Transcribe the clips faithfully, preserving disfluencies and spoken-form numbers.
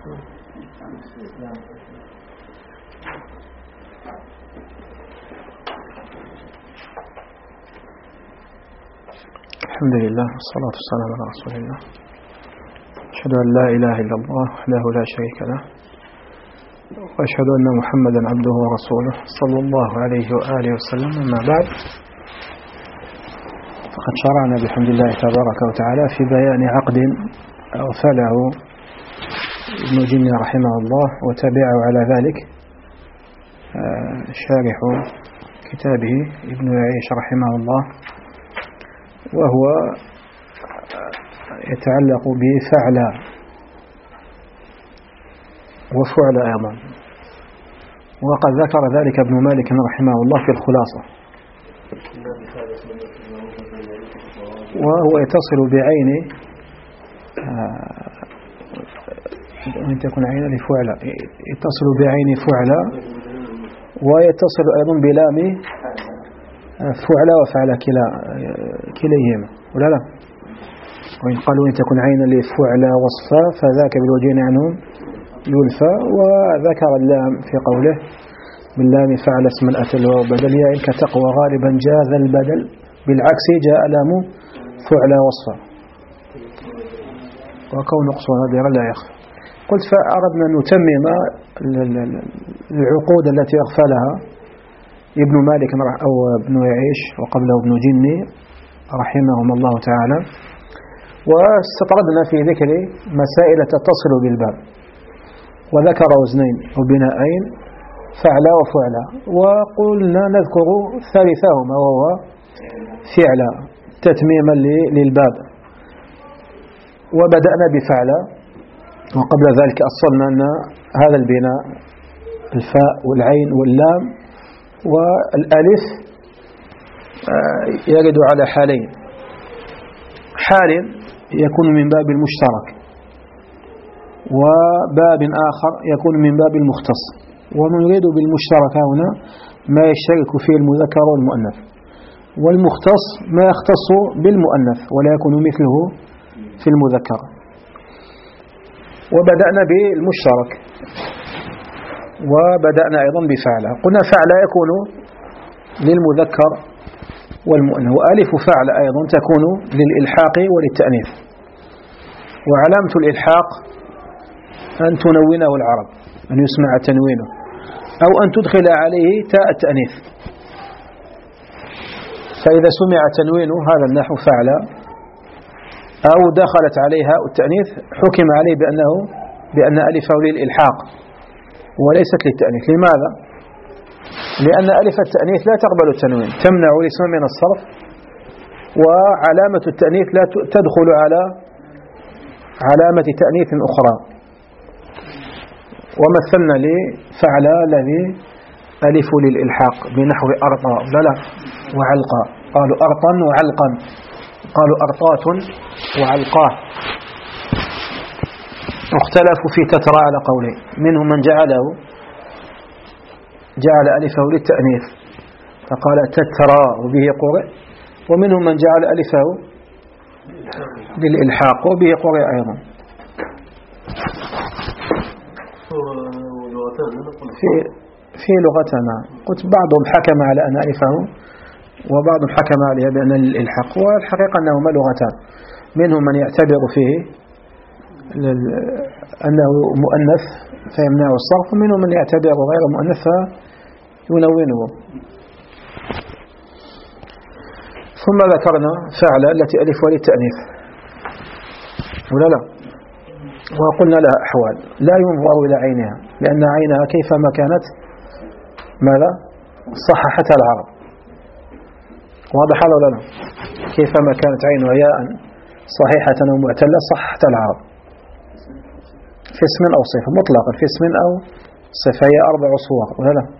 الحمد لله والصلاة والسلام على رسول الله. أشهد أن لا إله إلا الله وحده لا شريك له، وأشهد أن محمدا عبده ورسوله صلى الله عليه وآله وسلم. أما بعد، فقد شرعنا بحمد الله تبارك وتعالى في بيان عقد أغفله ابن جني رحمه الله وتبعه على ذلك شارح كتابه ابن يعيش رحمه الله، وهو يتعلق بفعل وفعل أيضا، وقد ذكر ذلك ابن مالك رحمه الله في الخلاصة، وهو يتصل بعين وإن تكون عين لفعل، يتصل بعين فعل، ويتصل أيضا بلام فعل وفعل كلا كليهما، ولا لا؟ وإن قالوا إن تكون عين لفعل وصفا فذاك بالوجهين عنهم يلفى. وذكر اللام في قوله باللام فعل اسم الأتل وبدل يا إلك تقوى غالبا جاز البدل، بالعكس جاء لام فعل وصفا، وكون نقصها نادرا لا يخفى. قلت فأردنا أن نتمم العقود التي أغفلها ابن مالك أو ابن يعيش وقبله ابن جني رحمهم الله تعالى، واستطردنا في ذكر مسائل تتصل بالباب، وذكر وزنين أو بناءين فعل وفعل، وقلنا نذكر ثالثهما وهو فعل تتميما للباب. وبدأنا بفعل، وقبل ذلك أصلنا أن هذا البناء الفاء والعين واللام والألف يرد على حالين: حال يكون من باب المشترك، وباب آخر يكون من باب المختص. ونريد بالمشترك هنا ما يشترك فيه المذكر والمؤنث، والمختص ما يختص بالمؤنث ولا يكون مثله في المذكر. وبدأنا بالمشترك، وبدأنا أيضا بفعل. قلنا فعل يكون للمذكر والمؤنث، وألف فعل أيضا تكون للإلحاق وللتأنيث. وعلامة الإلحاق أن تنونه العرب، أن يسمع تنوينه، أو أن تدخل عليه تاء التأنيث. فإذا سمع تنوينه هذا النحو فعل، أو دخلت عليها التأنيث، حكم عليه بأنه بأن ألفه للإلحاق وليست للتأنيث. لماذا؟ لأن ألف التأنيث لا تقبل التنوين، تمنع الاسم من الصرف، وعلامة التأنيث لا تدخل على علامة تأنيث أخرى. ومثلنا لفعل الذي ألف للإلحاق بنحو أرطى لا لا وعلقى، قالوا أرطا وعلقا، قالوا أرطات وعلقاه. اختلفوا في تترى على قولين: منهم من جعله جعل ألفه للتأنيث فقال تترى وبه قرئ، ومنهم من جعل ألفه للإلحاق وبه قرئ أيضا. في في لغتنا قلت بعضهم حكم على أن ألفه، وبعضهم حكم عليها بأن للإلحاق، والحقيقة أنهما لغتان. منهم من يعتبر فيه أنه مؤنث فيمنع الصرف، ومنهم من يعتبر غير مؤنث فينونه. ثم ذكرنا فعل التي ألفها للتأنيث، ولا لا؟ وقلنا لها أحوال: لا ينظر إلى عينها، لأن عينها كيفما كانت ماذا؟ صححتها العرب. واضح هذا ولا لا؟ كيفما كانت عينها ياء صحيحة أو معتلة صححتها العرب في اسم أو صفة مطلقا، في اسم أو صفة. هي أربع صور ولا لا؟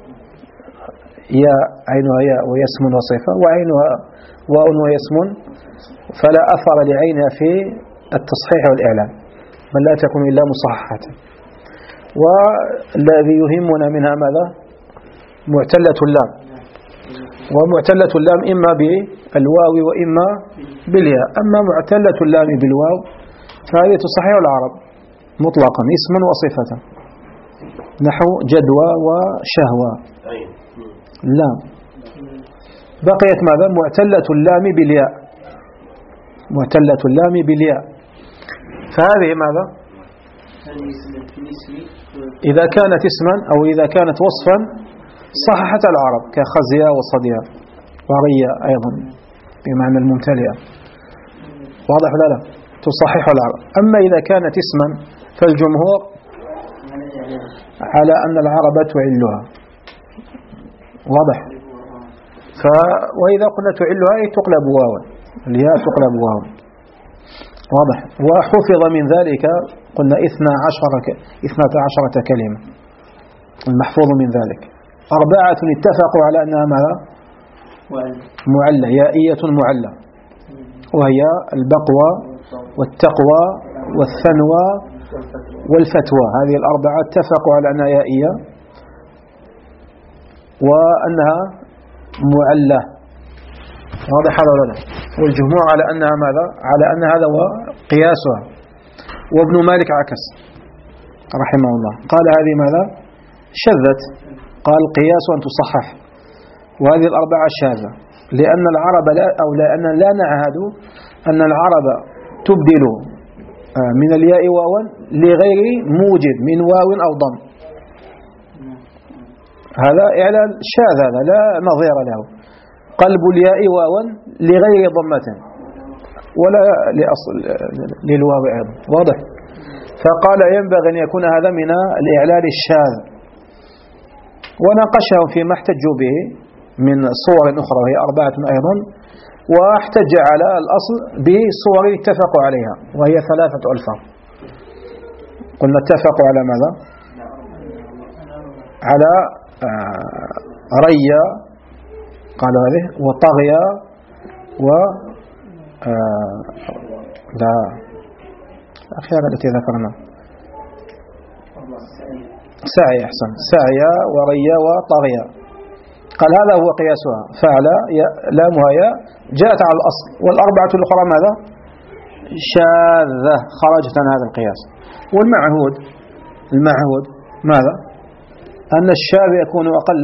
يا عينها ياء ويسم وصفة، وعينها واء ويسم، فلا أثر لعينها في التصحيح والإعلان، بل لا تكون إلا مصححة. والذي يهمنا منها ماذا؟ معتلة اللام، ومعتلة اللام إما بالواو وإما بالياء. أما معتلة اللام بالواو فهذه تصحيح العرب، مطلقا اسما وصفة، نحو جدوى وشهوة. لا، بقيت ماذا؟ معتلة اللام بالياء، معتلة اللام بالياء. فهذه ماذا؟ إذا كانت اسما أو إذا كانت وصفا صححت العرب، كخزية وصدية ورية أيضا بمعنى الممتلئة، واضح لا لا تصحح العرب. أما إذا كانت اسما فالجمهور على أن العرب تعلها، واضح. ف وإذا قلنا تعلها أي تقلب واوا، الياء تقلب واوا، واضح. وحفظ من ذلك قلنا اثنا عشر اثنتا عشرة كلمة، المحفوظ من ذلك أربعة اتفقوا على أنها ماذا؟ معلة، يائية معلة، وهي البقوى والتقوى والثنوى والفتوى. هذه الأربعة اتفقوا على أنها يائية وأنها معلة، واضح هذا ولا لا؟ والجمهور على أنها ماذا؟ على أن هذا هو قياسها. وابن مالك عكس رحمه الله، قال هذه ماذا؟ شذت، قال قياس أن تصحح، وهذه الأربعة شاذة، لأن العرب لا أو لأن لا نعهد أن العرب تبدل من الياء واوا لغير موجب من واو أو ضم. هذا إعلان شاذ، هذا لا نظير له. قلب الياء واوا لغير ضمة ولا لأصل للواو أيضا، واضح. فقال ينبغي أن يكون هذا من الإعلان الشاذ، وناقشه فيما احتجوا به من صور أخرى وهي أربعة أيضا، واحتج على الأصل بصور اتفقوا عليها وهي ثلاثة ألفاظ. قلنا اتفقوا على ماذا؟ على ريا قالوا هذه، وطغيا، و لا الأخيرة التي ذكرنا سعي، أحسن، سعيا وريا وطغيا. قال هذا هو قياسها، فعل لامها ياء جاءت على الأصل، والأربعة الأخرى ماذا؟ شاذة، خرجت عن هذا القياس. والمعهود المعهود ماذا؟ أن الشاذ يكون أقل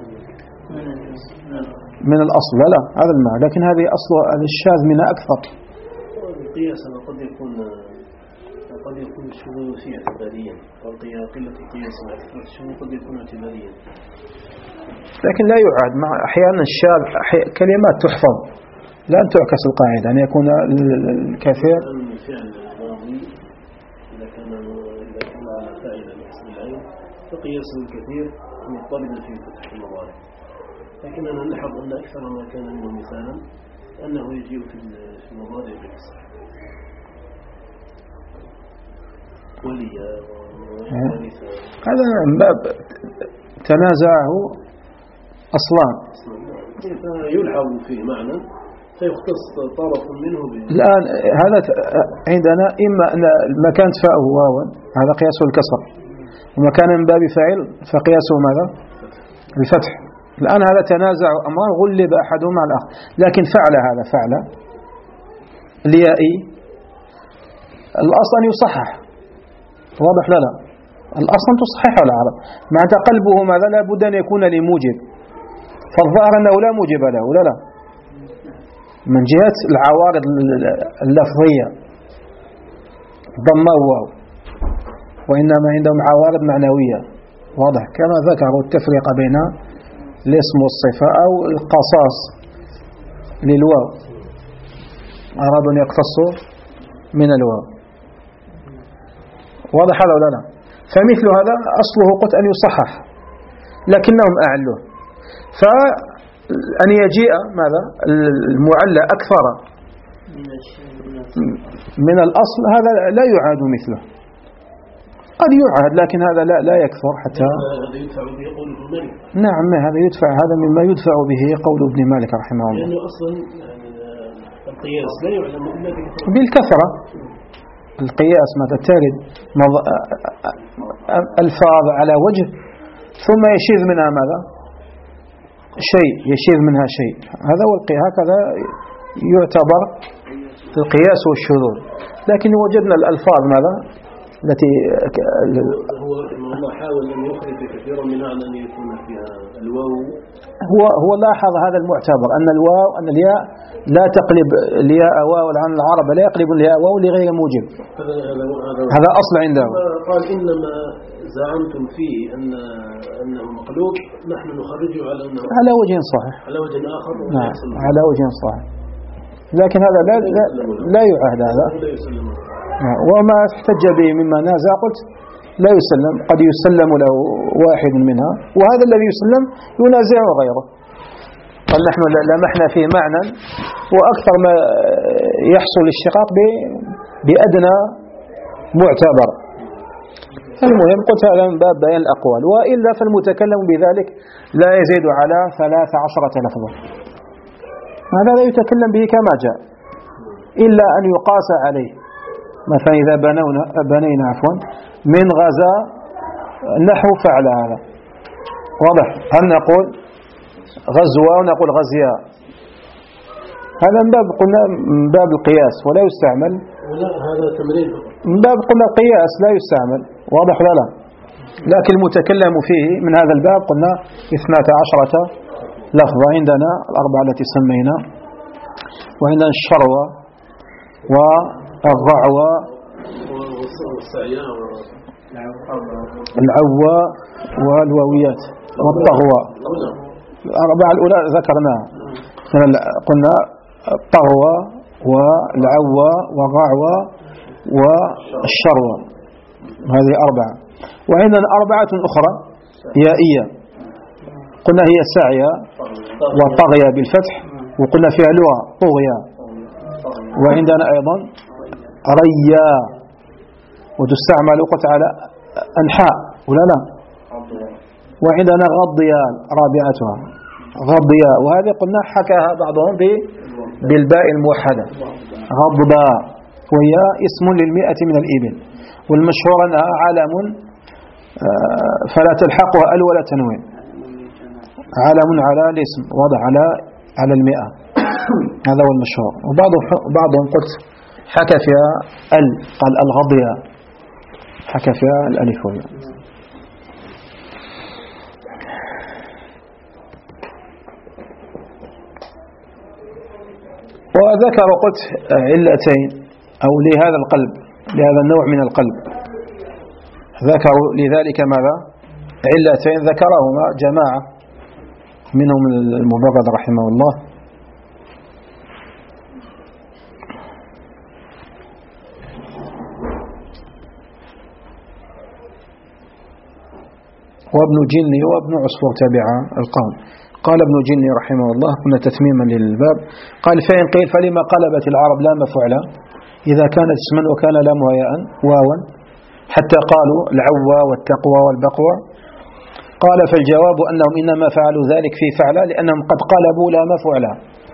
من الأصل، لا لا هذا المعنى، لكن هذه أصل الشاذ منها أكثر. القياس قد يكون قد يكون الشذوذ فيه اعتباريا، قلة القياس مع كثرة الشذوذ قد يكون اعتباريا، لكن لا يعاد. مع أحيانا الشاذ كلمات تحفظ لا تعكس القاعدة أن يكون الكثير. الفعل الماضي إذا كان إذا كان على فاعل بحسب العين فقياس الكثير مضطردا في فتح المضارع، لكننا نلاحظ أن أكثر ما كان منه مثالا أنه يجيء في المضارع بالكسر، وليا وورثا. هذا من باب تنازعه أصلان، يلعب فيه معنى فيختص طرف منه ب... الآن هذا عندنا إما أن المكان فاءه واوا هذا قياسه الكسر، ومكان من باب فاعل فقياسه ماذا؟ الفتح. الآن هذا تنازع أمران غلب أحدهما على الآخر، لكن فعل هذا فعل اليائي الأصل أن يصحح، واضح لا لا الأصل تصحيح العرب، مع تقلبه ماذا؟ لا بد أن يكون لموجب، فالظاهر أنه لا موجب له، لا لا من جهة العوارض اللفظية ضمه واو، وإنما عندهم عوارض معنوية، واضح، كما ذكروا التفريق بين الاسم والصفة أو القصاص للواو، أرادوا أن يقتصوا من الواو، واضح هذا ولا لا؟ فمثل هذا أصله قلت أن يصحح لكنهم أعلوه، فأن يجيء ماذا؟ المعلى أكثر من الأصل هذا لا يعاد مثله، قد يعاد لكن هذا لا لا يكثر حتى. نعم هذا يدفع، هذا مما يدفع به قول ابن مالك رحمه الله، لأنه أصلا القياس لا يعلم إلا بالكثرة. القياس ماذا؟ ترد ألفاظ على وجه ثم يشيذ منها ماذا؟ شيء، يشيذ منها شيء، هذا هو القياس، هكذا يعتبر القياس والشذوذ. لكن وجدنا الألفاظ ماذا؟ التي هو رحمه الله حاول أن يخرج كثيرا منها أن يكون فيها الواو. هو هو لاحظ هذا المعتبر أن الواو أن الياء لا تقلب الياء واو عن العرب لا يقلب الياء واو لغير موجب. هذا أصل عنده. قال إنما زعمتم فيه أن أنه مقلوب نحن نخرجه على أنه على وجه صحيح. على وجه آخر. نعم على وجه صحيح. لكن هذا لا لا, لا يعهد هذا. وما احتج به مما نازع قلت لا يسلم، قد يسلم له واحد منها وهذا الذي يسلم ينازعه غيره. قال نحن لمحنا فيه معنى وأكثر ما يحصل الاشتقاق بأدنى معتبر. المهم قلت هذا من باب بيان الأقوال، وإلا فالمتكلم بذلك لا يزيد على ثلاث عشرة لفظا. هذا لا يتكلم به كما جاء إلا أن يقاس عليه. مثلا إذا بنونا بنينا عفوا من غزا نحو فعل هذا واضح. هل نقول غزوة ونقول غزيا؟ هذا من باب قلنا من باب القياس ولا يستعمل. ولا هذا تمرين من باب قلنا القياس لا يستعمل واضح لا لا. لكن المتكلم فيه من هذا الباب قلنا اثنتا عشرة لفظة. عندنا الأربعة التي سمينا، وعندنا الشروة والضعوة العوة والواويات والطغوة. الأربعة الأولى ذكرناها قلنا الطغوة والعوة والضعوة والشروة، هذه أربعة. وعندنا أربعة أخرى يائية قلنا هي الساعية والطغية بالفتح وقلنا فيها لغة طغية. وعندنا أيضا ريا وتستعمل قلت على أنحاء ولا لا. وعندنا غضيا رابعتها غضيا، وهذه قلنا حكاها بعضهم بالباء الموحدة غضبا، وهي اسم للمئة من الإبل، والمشهور أنها علم فلا تلحقها ال ولا تنوين، علم على الاسم وضع على على المئة، هذا هو المشهور. وبعضهم بعضهم قلت حكى فيها ال قال الغضية حكى فيها الألف والياء. وذكر قلت علتين أو لهذا القلب لهذا النوع من القلب، ذكروا لذلك ماذا؟ علتين ذكرهما جماعة منهم المبرد رحمه الله. وابن جني وابن عصفور تابع القوم. قال ابن جني رحمه الله كنا تتميما للباب قال فإن قيل فلما قلبت العرب لام فعلا إذا كانت اسما وكان لامها ياء واوا حتى قالوا العوى والتقوى والبقوى؟ قال فالجواب أنهم إنما فعلوا ذلك في فعلا لأنهم قد قلبوا لام فعلا،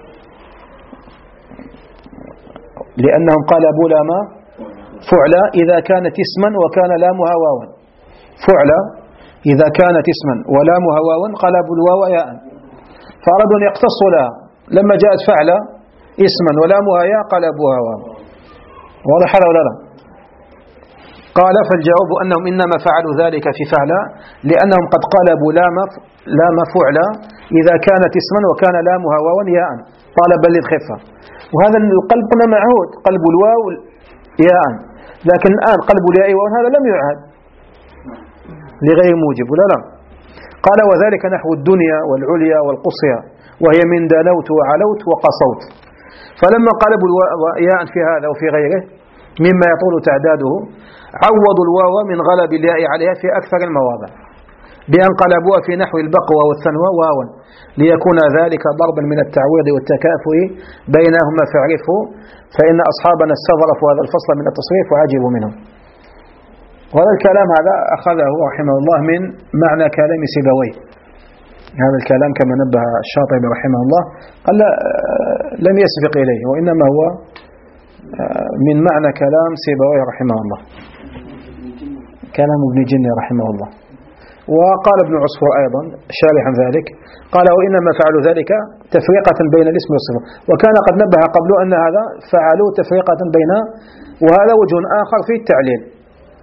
لأنهم قلبوا لام فعلا إذا كانت اسما وكان لامها واوا. فعلا إذا كانت اسما ولامها واوا قلبوا الواو ياء، فأرادوا أن يقتصوا لها لما جاءت فعلا اسما ولامها ياء قلبوها واو. واضح هذا ولا لا؟ قال فالجواب أنهم إنما فعلوا ذلك في فعلا لأنهم قد قلبوا لام لام فعلا إذا كانت اسما وكان لامها واوا ياء طالبا للخفة. وهذا القلب قلنا معهود قلب الواو ياء، لكن الآن قلب الياء واو هذا لم يعهد لغير موجب ولا لا. قال وذلك نحو الدنيا والعليا والقصيا وهي من دنوت وعلوت وقصوت، فلما قلبوا ياء في هذا وفي غيره مما يطول تعداده عوضوا الواو من غلب الياء عليها في أكثر المواضع بأن قلبوها في نحو البقوة والثنوى واوا ليكون ذلك ضربا من التعويض والتكافؤ بينهما فاعرفوا فإن أصحابنا استظرفوا هذا الفصل من التصريف وعجبوا منه. وهذا الكلام هذا أخذه رحمه الله من معنى كلام سيبويه. هذا الكلام كما نبه الشاطبي رحمه الله قال لم يسبق إليه وإنما هو من معنى كلام سيبويه رحمه الله، كلام ابن جني رحمه الله. وقال ابن عصفور أيضا شارحا ذلك قال وإنما فعلوا ذلك تفرقة بين الاسم والصفة، وكان قد نبه قبله أن هذا فعلوا تفرقة بين، وهذا وجه آخر في التعليل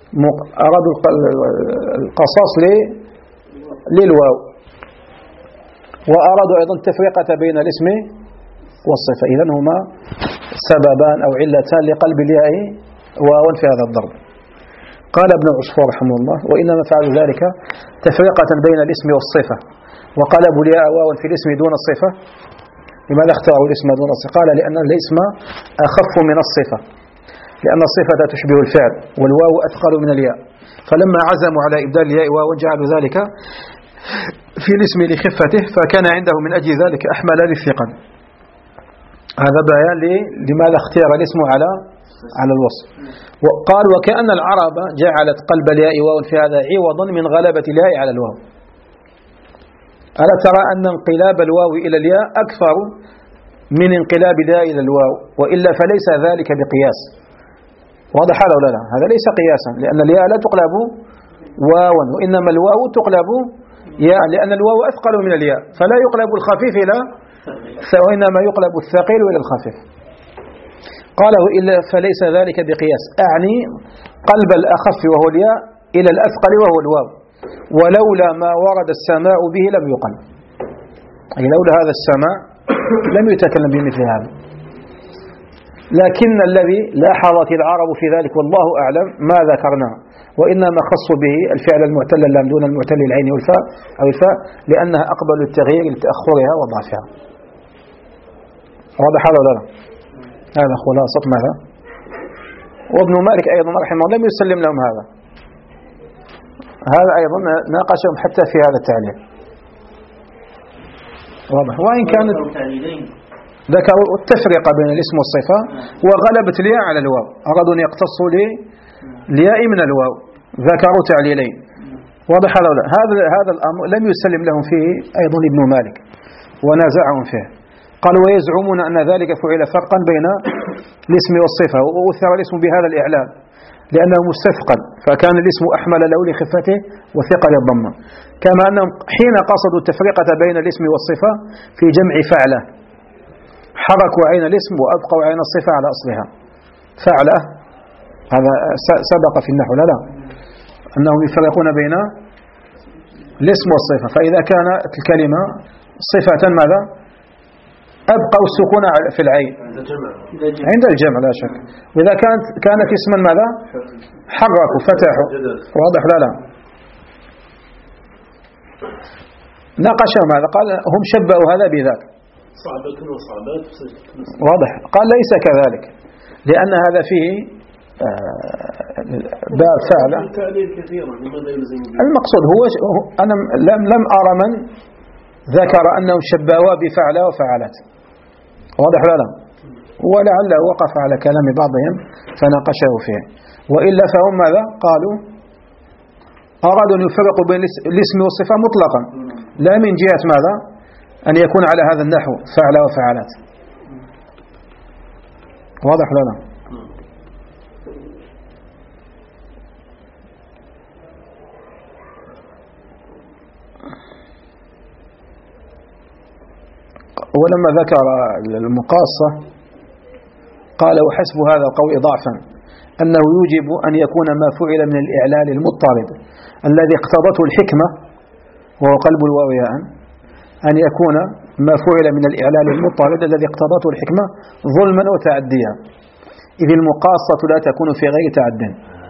أرادوا القصاص للواو، وأرادوا أيضا التفرقة بين الاسم والصفة. إذن هما سببان أو علتان لقلب الياء واو في هذا الضرب. قال ابن عصفور رحمه الله: وإنما فعلوا ذلك تفرقة بين الاسم والصفة، وقلبوا الياء واو في الاسم دون الصفة. لماذا اختاروا الاسم دون الصفة؟ قال: لأن الاسم أخف من الصفة، لأن الصفة تشبه الفعل والواو أثقل من الياء، فلما عزموا على إبدال الياء واو جعلوا ذلك في الاسم لخفته، فكان عنده من أجل ذلك أحمل للثقل. هذا بيان لماذا اختير الاسم على على الوصف. وقال: وكأن العرب جعلت قلب الياء واو في هذا عوضا من غلبة الياء على الواو. ألا ترى أن انقلاب الواو إلى الياء أكثر من انقلاب الياء إلى الواو؟ وإلا فليس ذلك بقياس. واضح هذا ولا لا؟ هذا ليس قياسا، لأن الياء لا تقلب واوا، وإنما الواو تقلب ياء، لأن الواو أثقل من الياء، فلا يقلب الخفيف إلى وإنما يقلب الثقيل إلى الخفيف. قاله: إلا فليس ذلك بقياس، أعني قلب الأخف وهو الياء إلى الأثقل وهو الواو، ولولا ما ورد السماء به لم يقل. أي لولا هذا السماء لم يتكلم بمثل هذا. لكن الذي لاحظت العرب في ذلك والله أعلم ما ذكرنا، وإنما خصوا به الفعل المعتل اللام دون المعتل العين والفاء أو الفاء، لأنها أقبل التغيير لتأخرها وضعفها. واضح هذا ولا لا؟ هذا خلاصة ماذا؟ وابن مالك أيضا رحمه الله لم يسلم لهم هذا. هذا أيضا ناقشهم حتى في هذا التعليل. واضح. وإن كانت ذكروا التفرقة بين الاسم والصفة وغلبت الياء على الواو، أرادوا أن يقتصوا للياء من الواو، ذكروا تعليلين. واضح هذا ولا؟ هذا هذا الأمر لم يسلم لهم فيه أيضا ابن مالك ونازعهم فيه. قالوا: ويزعمون أن ذلك فعل فرقا بين الاسم والصفة، وأثر الاسم بهذا الإعلان لأنه مستثقل، فكان الاسم أحمل له لخفته وثقل الضمة. كما أنهم حين قصدوا التفرقة بين الاسم والصفة في جمع فعلة حركوا عين الاسم وأبقوا عين الصفة على أصلها. فعلة هذا سبق في النحو لا لا أنهم يفرقون بين الاسم والصفة، فإذا كانت الكلمة صفة ماذا؟ أبقوا السكون في العين عند الجمع لا شك. وإذا كانت كانت اسما ماذا؟ حركوا فتحوا. واضح لا لا؟ ناقشهم هذا، قال هم شبهوا هذا بذاك. واضح. قال: ليس كذلك، لأن هذا فيه باب فعلة. المقصود هو أنا لم لم أرى من ذكر أنهم شبهوا بفعلة وفعلت. واضح لا لا؟ ولعله وقف على كلام بعضهم فناقشه فيه، وإلا فهم ماذا قالوا؟ أرادوا أن يفرقوا بين الاسم والصفة مطلقا، لا من جهة ماذا؟ أن يكون على هذا النحو فعل وفعلات. واضح لا لا؟ ولما ذكر المقاصة قال: وحسب هذا القول ضعفا أنه يوجب أن يكون ما فعل من الإعلال المضطرد الذي اقتضته الحكمة وهو قلب الواو ياء، أن يكون ما فعل من الإعلال المضطرد الذي اقتضته الحكمة ظلما وتعديا، إذ المقاصة لا تكون في غير تعد.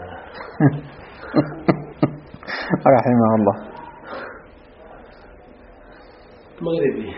رحمه الله. مغربي.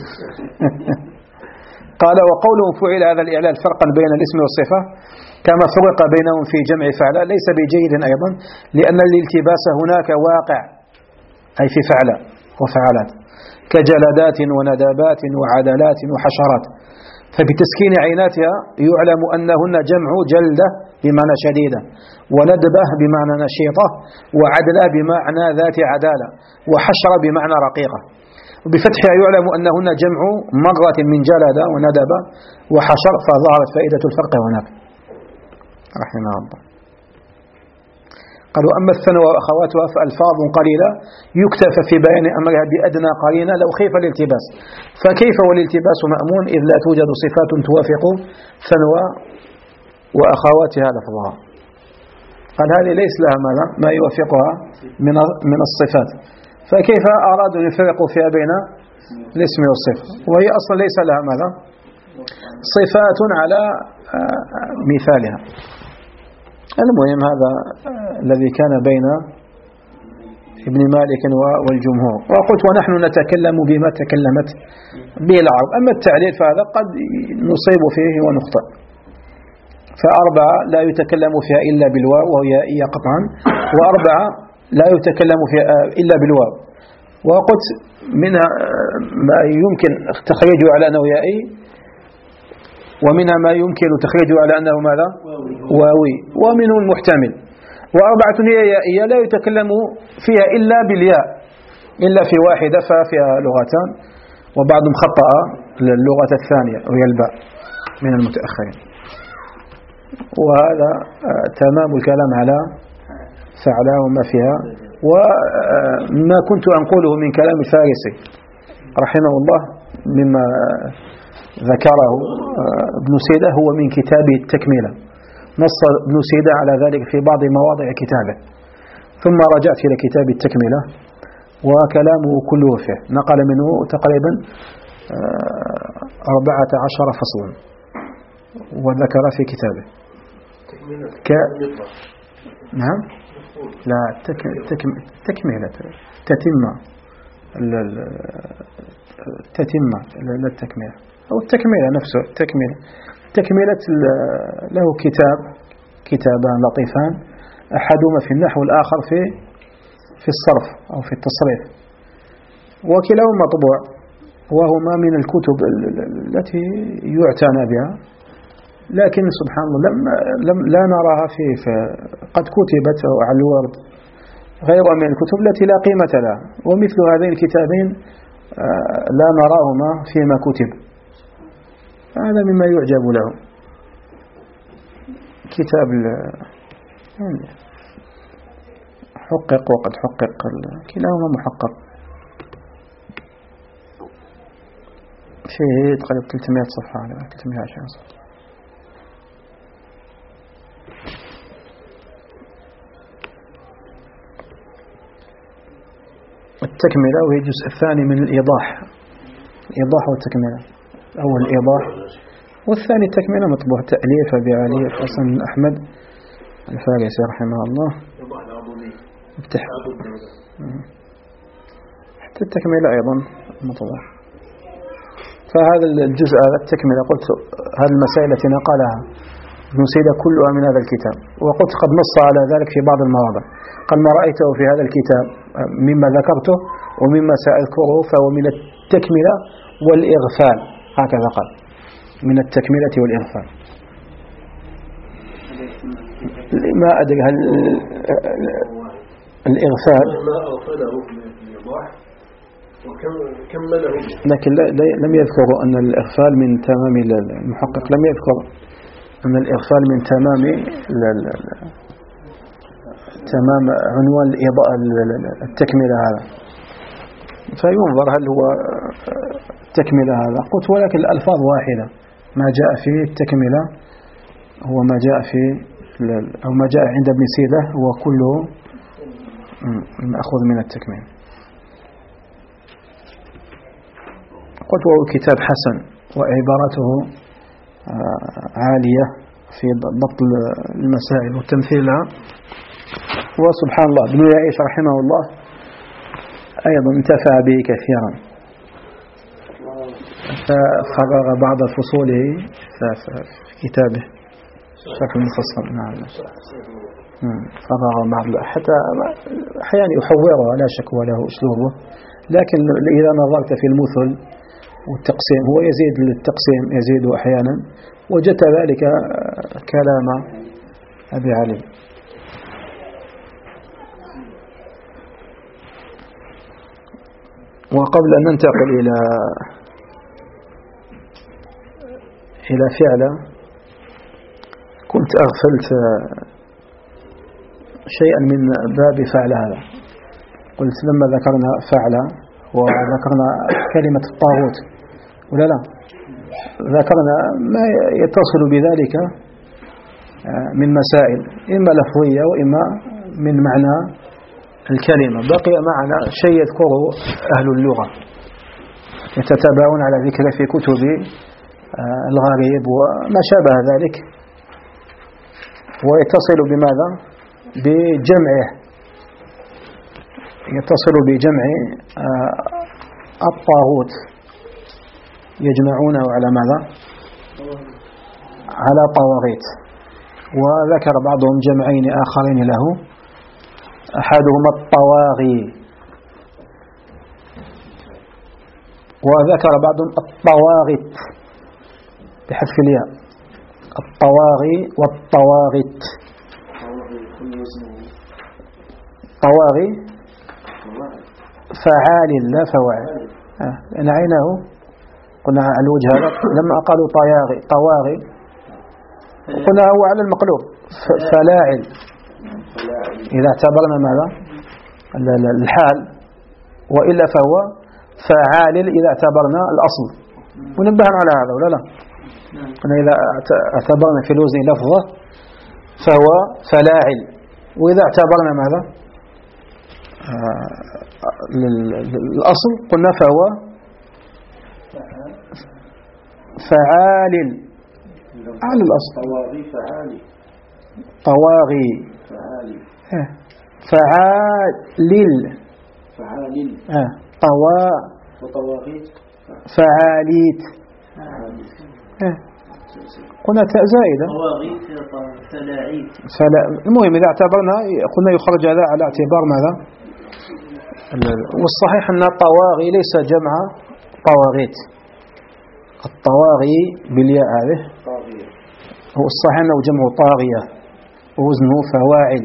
قال: وقوله فعل هذا الإعلال فرقا بين الاسم والصفة كما فرق بينهم في جمع فعل ليس بجيد أيضا، لأن الالتباس هناك واقع أي في فعل وفعلات كجلدات وندبات وعدلات وحشرات، فبتسكين عيناتها يعلم أنهن جمع جلدة بمعنى شديدة، وندبة بمعنى نشيطة، وعدلة بمعنى ذات عدالة، وحشرة بمعنى رقيقة، وبفتحها يعلم أنهن جمع مرة من جلدة وندبة وحشر، فظهرت فائدة الفرق هناك رحمه الله. قالوا: أما الثنوى وأخواتها فألفاظ قليلة يكتفى في بيان أمرها بأدنى قرينة لو خيف الالتباس، فكيف والالتباس مأمون إذ لا توجد صفات توافق ثنوى وأخواتها لفظها. قال هذه ليس لها ماذا ما يوافقها من من الصفات، فكيف أرادوا أن يفرقوا فيها بين الاسم والصفة وهي أصلا ليس لها ماذا صفات على مثالها. المهم هذا الذي كان بين ابن مالك والجمهور. وقلت ونحن نتكلم بما تكلمت به العرب، أما التعليل فهذا قد نصيب فيه ونخطئ. فأربعة لا يتكلم فيها إلا بالواو وهي إيا قطعا، وأربعة لا يتكلم فيها إلا بالواو. وقلت منها ما يمكن تخريجه على أنه يائي، ومنها ما يمكن تخريجه على أنه ماذا واوي، ومنه المحتمل. وأربعة هي يائية لا يتكلم فيها إلا بالياء إلا في واحدة ففيها لغتان، وبعضهم خطأ اللغة الثانية وهي الباء من المتأخرين. وهذا تمام الكلام على فعلا وما فيها. وما كنت أنقله من كلام الفارسي رحمه الله مما ذكره ابن سيدة هو من كتابه التكملة، نص ابن سيدة على ذلك في بعض مواضع كتابه، ثم رجعت إلى كتاب التكملة وكلامه كله فيه، نقل منه تقريبا أربعة عشر فصلا وذكر في كتابه ك... نعم لا تك... تك... تكملة تتمة تتمة لا التكملة أو التكملة نفسه تكملة تكملة له كتاب كتابان لطيفان، أحدهما في النحو والآخر في في الصرف أو في التصريف، وكلاهما مطبوع، وهما من الكتب التي يعتنى بها، لكن سبحان الله لم لم لا نراها في قد كتبت على الورد غيرها من الكتب التي لا قيمة لها، ومثل هذين الكتابين لا نراهما فيما كتب. هذا مما يعجب له. كتاب يعني حقق وقد حقق كلاهما محقق، فيه تقريبا ثلاثمائة صفحة على ثلاثمائة وعشرين صفحة. التكملة وهي الجزء الثاني من الإيضاح، الإيضاح والتكملة، أول الإيضاح والثاني التكملة مطبوع تأليف أبي علي حسن أحمد الفارسي رحمه الله. حتى التكملة أيضا مطبوع. فهذا الجزء هذا التكملة قلت هذه المسائل التي نقلها ابن سيدة كلها من هذا الكتاب، وقلت قد نص على ذلك في بعض المواضع، قال ما رأيته في هذا الكتاب مما ذكرته ومما سأذكره فهو من التكملة والإغفال، هكذا قال من التكملة والإغفال. ما أدري هل الإغفال لكن لم يذكروا أن الإغفال من تمام المحقق، لم يذكر أن الإغفال من تمام تمام عنوان التكملة هذا، فينظر هل هو تكملة هذا. قلت ولكن الألفاظ واحدة، ما جاء في التكملة هو ما جاء في أو ما جاء عند ابن سيدة هو كله مأخوذ من التكملة. قلت وهو كتاب حسن وعبارته عالية في ضبط المسائل والتمثيل لها. وسبحان الله ابن يعيش رحمه الله أيضا انتفع به كثيرا، ففرغ بعض فصوله في كتابه شرح المفصل. نعم فرغ بعض، حتى أحيانا يحورها لا شك وله أسلوبه، لكن إذا نظرت في المثل والتقسيم هو يزيد للتقسيم يزيد أحيانا، وجدت ذلك كلام أبي علي. وقبل أن ننتقل إلى إلى فعل، كنت أغفلت شيئا من باب فعل هذا. قلت لما ذكرنا فعل وذكرنا كلمة الطاغوت ولا لا، ذكرنا ما يتصل بذلك من مسائل إما لفظية وإما من معنى الكلمة. بقي معنا شيء يذكره أهل اللغة يتتابعون على ذكره في كتب الغريب وما شابه ذلك، ويتصل بماذا؟ بجمعه، يتصل بجمع الطاغوت، يجمعونه على ماذا؟ على طواغيت. وذكر بعضهم جمعين آخرين له، أحدهما الطواغي، وذكر بعضهم الطواغت بحذف الياء، الطواغي والطواغت. طواغي فعال لا فواعل، لأن عينه قلنا على الوجه هذا لما قالوا طواغي طواغي قلنا هو على المقلوب فلاعل، إذا اعتبرنا ماذا الحال، وإلا فهو فعال إذا اعتبرنا الأصل. ونبهنا على هذا ولا لا؟ قلنا إذا اعتبرنا في الوزن لفظة فهو فلاعل، وإذا اعتبرنا ماذا الأصل قلنا فهو فعال على الأصل. طواغي فعالي، طواغي فعال فعال طوا وطواغيت فعاليت، قلنا تاء زائدة طواغيت فلاعيت. المهم إذا اعتبرنا قلنا يخرج هذا على اعتبار ماذا؟ والصحيح أن الطواغي ليس جمع طواغيت، الطواغي بالياء هذه هو الصحيح أنه جمع طاغية ووزنه فواعل،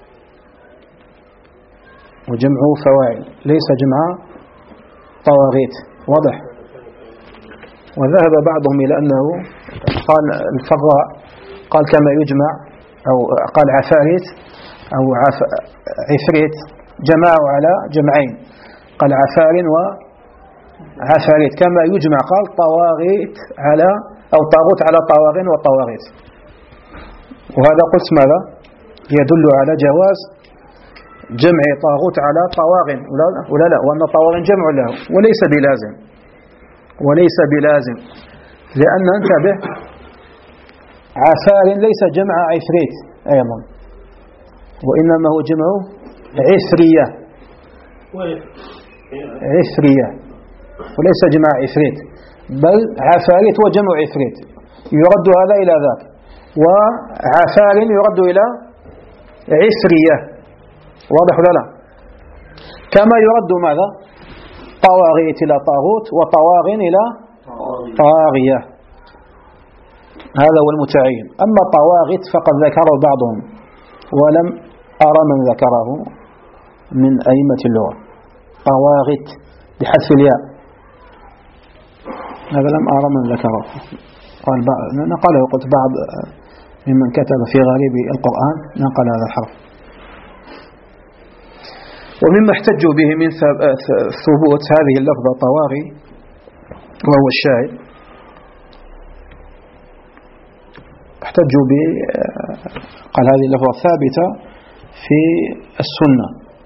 وجمعه فواعل ليس جمع طواغيت، واضح. وذهب بعضهم إلى أنه قال الفراء قال كما يجمع، أو قال عفاريت أو عف... عفريت، جمعوا على جمعين، قال عفار وعفاريت كما يجمع، قال طواغيت على أو طاغوت على طواغين وطواغيت. وهذا قلت ماذا؟ يدل على جواز جمع طاغوت على طواغين ولا لا؟ ولا لا؟ وأن طواغين جمع له، وليس بلازم، وليس بلازم، لأن انتبه عفار ليس جمع عفريت أيضا، وإنما هو جمع عفرية، عفرية وليس جمع عفريت، بل عفاريت وجمع عفريت، يرد هذا إلى ذاك، وعفار يرد إلى عفرية، واضح ولا لا؟ كما يرد ماذا؟ طواغيت إلى طاغوت وطواغين إلى طاغية، هذا هو المتعين. أما طواغيت فقد ذكره بعضهم ولم أرى من ذكره من أئمة اللغة، طواغيت بحذف الياء، هذا لم أرى من ذكره. قال نقله قلت بعض ممن كتب في غريب القرآن نقل هذا الحرف. ومما احتجوا به من ثبوت هذه اللفظة طواغي وهو الشاهد، احتجوا ب قال هذه اللفظة ثابتة في السنة،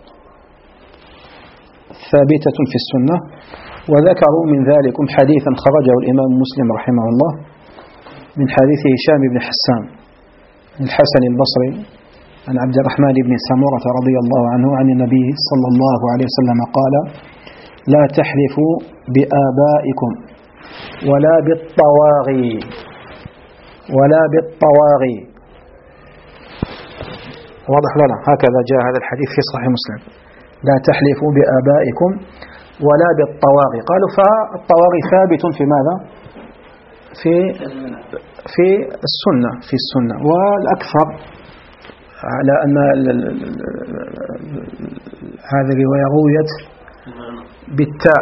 ثابتة في السنة، وذكروا من ذلك حديثا خرجه الإمام مسلم رحمه الله من حديث هشام بن حسان الحسن البصري عن عبد الرحمن بن سمرة رضي الله عنه عن النبي صلى الله عليه وسلم قال: لا تحلفوا بآبائكم ولا بالطواغي ولا بالطواغي. واضح لنا؟ هكذا جاء هذا الحديث في صحيح مسلم: لا تحلفوا بآبائكم ولا بالطواغي. قالوا فالطواغي ثابت في ماذا؟ في في السنة، في السنة، والأكثر على أن هذه الرواية رويت بالتاء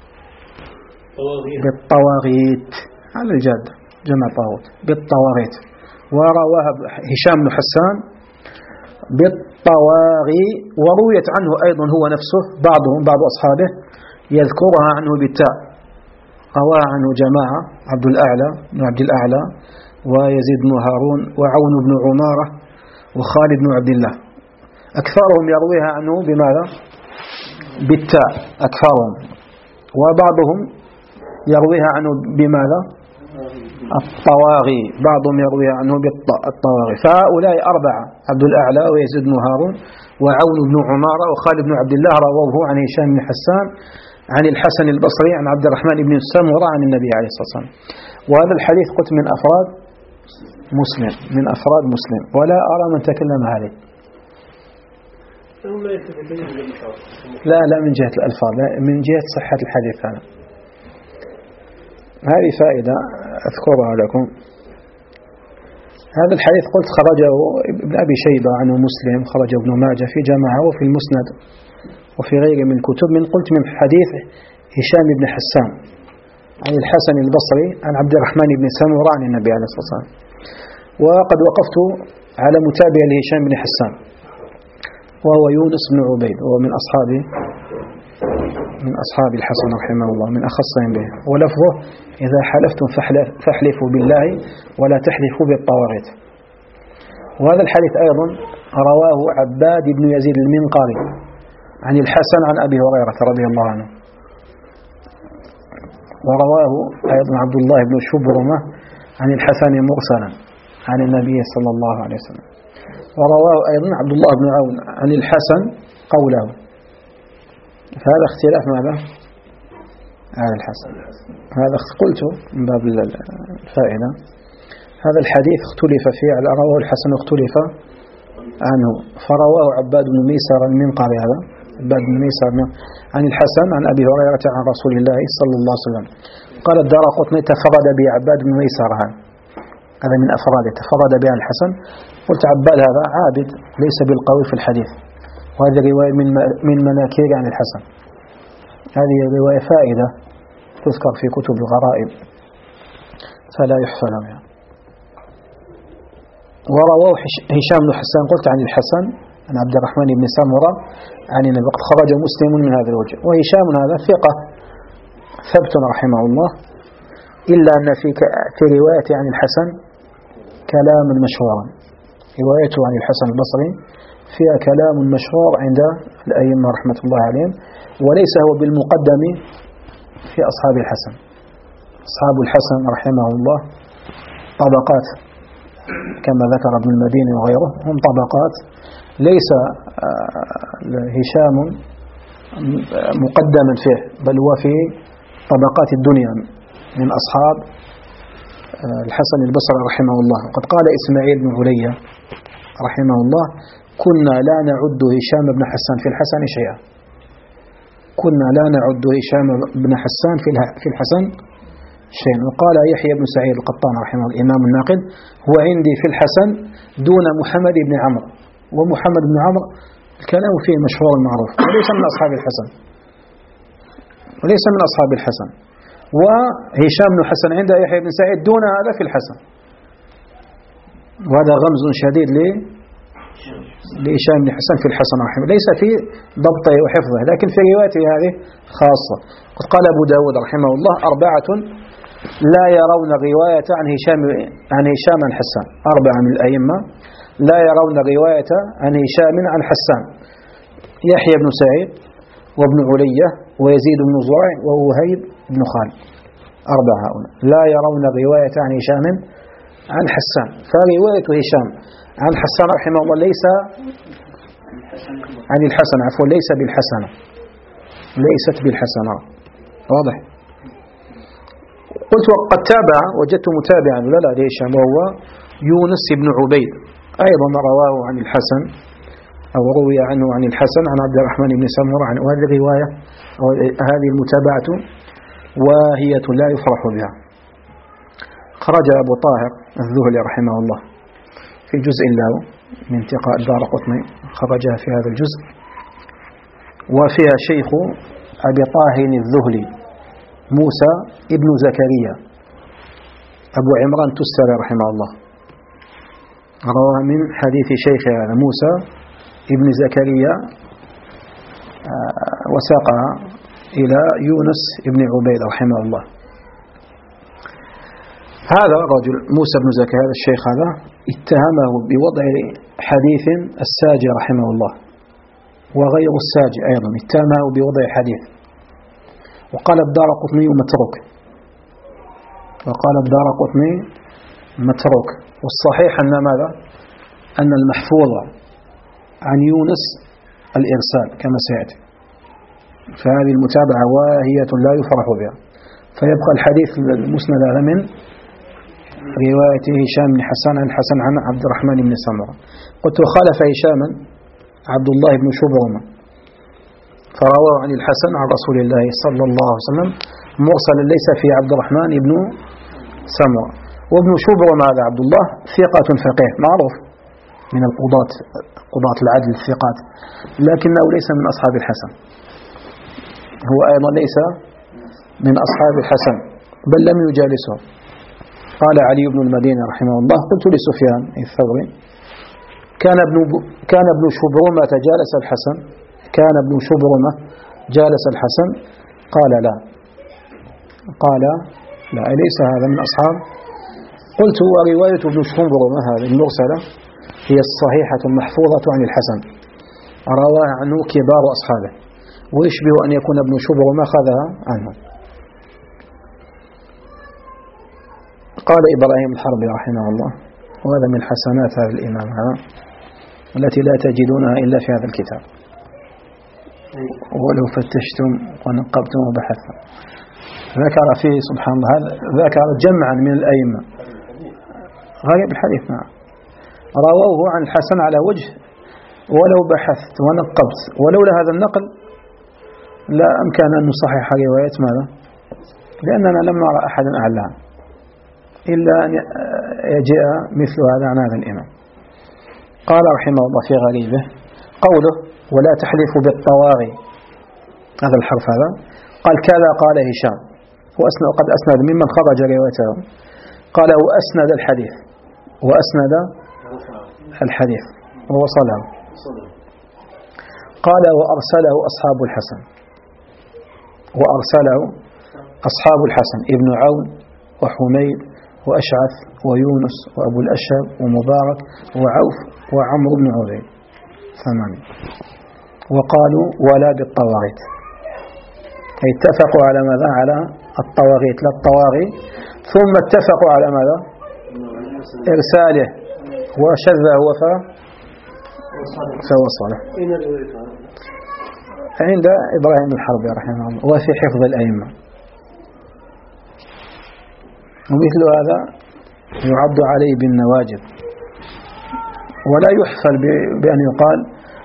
بالطواغيت على الجاد جمع طاغوت بالطواغيت، ورواها هشام بن حسان بالطواغي، ورويت عنه أيضا هو نفسه بعضهم بعض أصحابه يذكرها عنه بالتاء، رواها عنه جماعة عبد الأعلى بن عبد الأعلى ويزيد بن هارون وعون بن عمارة وخالد بن عبد الله. أكثرهم يرويها عنه بماذا؟ بالتاء أكثرهم، وبعضهم يرويها عنه بماذا؟ الطواغي، بعضهم يرويها عنه بالطواغي. فهؤلاء أربعة: عبد الأعلى ويزيد بن هارون وعون بن عمارة وخالد بن عبد الله رووه عن هشام بن حسان عن الحسن البصري عن عبد الرحمن بن سمرة عن النبي عليه الصلاة والسلام. وهذا الحديث قلت من أفراد مسلم، من أفراد مسلم، ولا أرى من تكلم عليه. لا لا من جهة الألفاظ، لا من جهة صحة الحديث. هذا هذه فائدة أذكرها لكم. هذا الحديث قلت خرجه ابن أبي شيبة عنه مسلم، خرجه ابن ماجه في جماعة وفي المسند وفي غيره من الكتب، من قلت من حديث هشام بن حسان عن الحسن البصري عن عبد الرحمن بن سمرة عن النبي عليه الصلاة والسلام. وقد وقفت على متابع لهشام بن حسان وهو يونس بن عبيد، وهو من أصحاب من أصحاب الحسن رحمه الله، من أخصهم به. ولفظه: إذا حلفتم فاحلفوا بالله ولا تحلفوا بالطواغيت. وهذا الحديث أيضا رواه عباد بن يزيد المنقاري عن الحسن عن أبي هريرة رضي الله عنه. ورواه أيضا عبد الله بن شبرمة عن الحسن مرسلا عن النبي صلى الله عليه وسلم. ورواه أيضا عبد الله بن عون عن الحسن قوله. فهذا اختلاف ماذا؟ هذا الحسن، هذا قلت من باب الفائدة. هذا الحديث اختلف فيه، على رواه الحسن اختلف عنه، فرواه عباد بن ميسر المنقري، هذا عباد بن ميسر عن الحسن عن أبي هريرة عن رسول الله صلى الله عليه وسلم. قال الدارقطني: تفرد به عباد بن ميسر، هذا من أفراده، تفرد به الحسن. قلت عباد هذا عابد ليس بالقوي في الحديث، وهذه رواية من من مناكير عن الحسن. هذه رواية فائدة تذكر في كتب الغرائب فلا يحفل بها. ورواه هشام بن حسان قلت عن الحسن عن عبد الرحمن بن سمرة عن النبي، وقد خرج مسلم من هذا الوجه. وهشام هذا ثقة ثبت رحمه الله، إلا أن في في روايته عن الحسن كلام مشهورا. روايته عن الحسن البصري فيها كلام مشهور عند الأئمة رحمة الله عليهم، وليس هو بالمقدم في أصحاب الحسن. أصحاب الحسن رحمه الله طبقات، كما ذكر ابن المديني وغيره، هم طبقات، ليس هشام مقدما فيه، بل هو في طبقات الدنيا من أصحاب الحسن البصري رحمه الله. وقد قال إسماعيل بن علية رحمه الله: كنا لا نعد هشام بن حسان في الحسن شيئا. كنا لا نعد هشام بن حسان في الحسن شيئا. وقال يحيى بن سعيد القطان رحمه الله الإمام الناقد: هو عندي في الحسن دون محمد بن عمرو. ومحمد بن عمرو الكلام فيه مشهور معروف، وليس من أصحاب الحسن، وليس من أصحاب الحسن. وهشام بن حسن عند يحيى بن سعيد دون هذا في الحسن. وهذا غمز شديد ليه لهشام بن حسن في الحسن رحمه الله، ليس في ضبطه وحفظه، لكن في روايته هذه خاصة. قد قال أبو داود رحمه الله: أربعة لا يرون الرواية عن هشام عن هشام عن حسان. أربعة من الأئمة لا يرون الرواية عن هشام عن حسان: يحيى بن سعيد وابن علية ويزيد بن زرع ووهيب بن خالد. أربعة هؤلاء لا يرون الرواية عن هشام عن حسان. فرواية هشام عن حسان رحمه الله ليس عن الحسن، عفوا ليس بالحسنة، ليست بالحسنة. واضح؟ قلت وقد تابع، وجدت متابعا لا لا لهشام، وهو يونس بن عبيد، أيضا رواه عن الحسن أو روي عنه عن الحسن عن عبد الرحمن بن سمرة عن. وهذه الرواية أو هذه المتابعة واهية لا يفرح بها. خرج أبو طاهر الذهلي رحمه الله في جزء له من انتقاء الدارقطني، خرجها في هذا الجزء، وفيها شيخ أبي طاهر الذهلي موسى ابن زكريا أبو عمران تستري رحمه الله، روى من حديث شيخ هذا موسى ابن زكريا وساقها إلى يونس ابن عبيد رحمه الله. هذا الرجل موسى بن زكي هذا الشيخ هذا اتهمه بوضع حديث الساجي رحمه الله، وغير الساجي أيضا اتهمه بوضع حديث، وقال الدارقطني متروك، وقال الدارقطني متروك. والصحيح أن ماذا؟ أن المحفوظ عن يونس الإرسال كما سيأتي، فهذه المتابعة واهية لا يفرح بها. فيبقى الحديث المسند هذا من رواية هشام بن حسان عن الحسن عن عبد الرحمن بن سمرة. قلت وخالف هشاما عبد الله بن شبرمة فرواه عن الحسن عن رسول الله صلى الله عليه وسلم مرسلا ليس في عبد الرحمن بن سمرة. وابن شبرمة هذا عبد الله ثقة فقيه معروف من القضاة قضاة العدل الثقات، لكنه ليس من أصحاب الحسن، هو أيضا ليس من أصحاب الحسن بل لم يجالسه. قال علي بن المدينة رحمه الله قلت لسفيان الثوري كان ابن كان ابن شبرمة جالس الحسن كان ابن شبرمة جالس الحسن؟ قال لا. قال لا أليس هذا من أصحاب؟ قلت ورواية ابن شبرمة هذه المرسلة هي الصحيحة المحفوظة عن الحسن رواها عنه كبار أصحابه، ويشبه أن يكون ابن شبرمة أخذها عنه. قال إبراهيم الحربي رحمه الله وهذا من حسنات هذا الإمام هذا التي لا تجدونها إلا في هذا الكتاب، ولو فتشتم ونقبتم وبحثتم. ذكر فيه سبحان الله ذكر جمعا من الأئمة غريب الحديث معه رووه عن الحسن على وجه ولو بحثت ونقبت ولولا هذا النقل لا أمكن أن نصحح رواية ماذا؟ لأننا لم نرى أحدا أعلها إلا أن يجيء مثل هذا عن هذا الإمام. قال رحمه الله في غريبه قوله ولا تحلفوا بالطواغي، هذا الحرف هذا قال كذا قال هشام وقد أسند ممن خرج روايته، قال وأسند الحديث وأسند الحديث ووصله. قال وأرسله أصحاب الحسن وأرسله أصحاب الحسن ابن عون وحميد وأشعث ويونس وأبو الأشهب ومبارك وعوف وعمرو بن عبيد ثمانية. وقالوا ولا بالطواغيت، أي اتفقوا على ماذا؟ على الطواغيت لا الطواغي، ثم اتفقوا على ماذا؟ إرساله وشذه فوصله عند إبراهيم الحربي رحمه الله وفي حفظ الأئمة. ومثل هذا يعد عليه بالنواجذ، ولا يحفل بأن يقال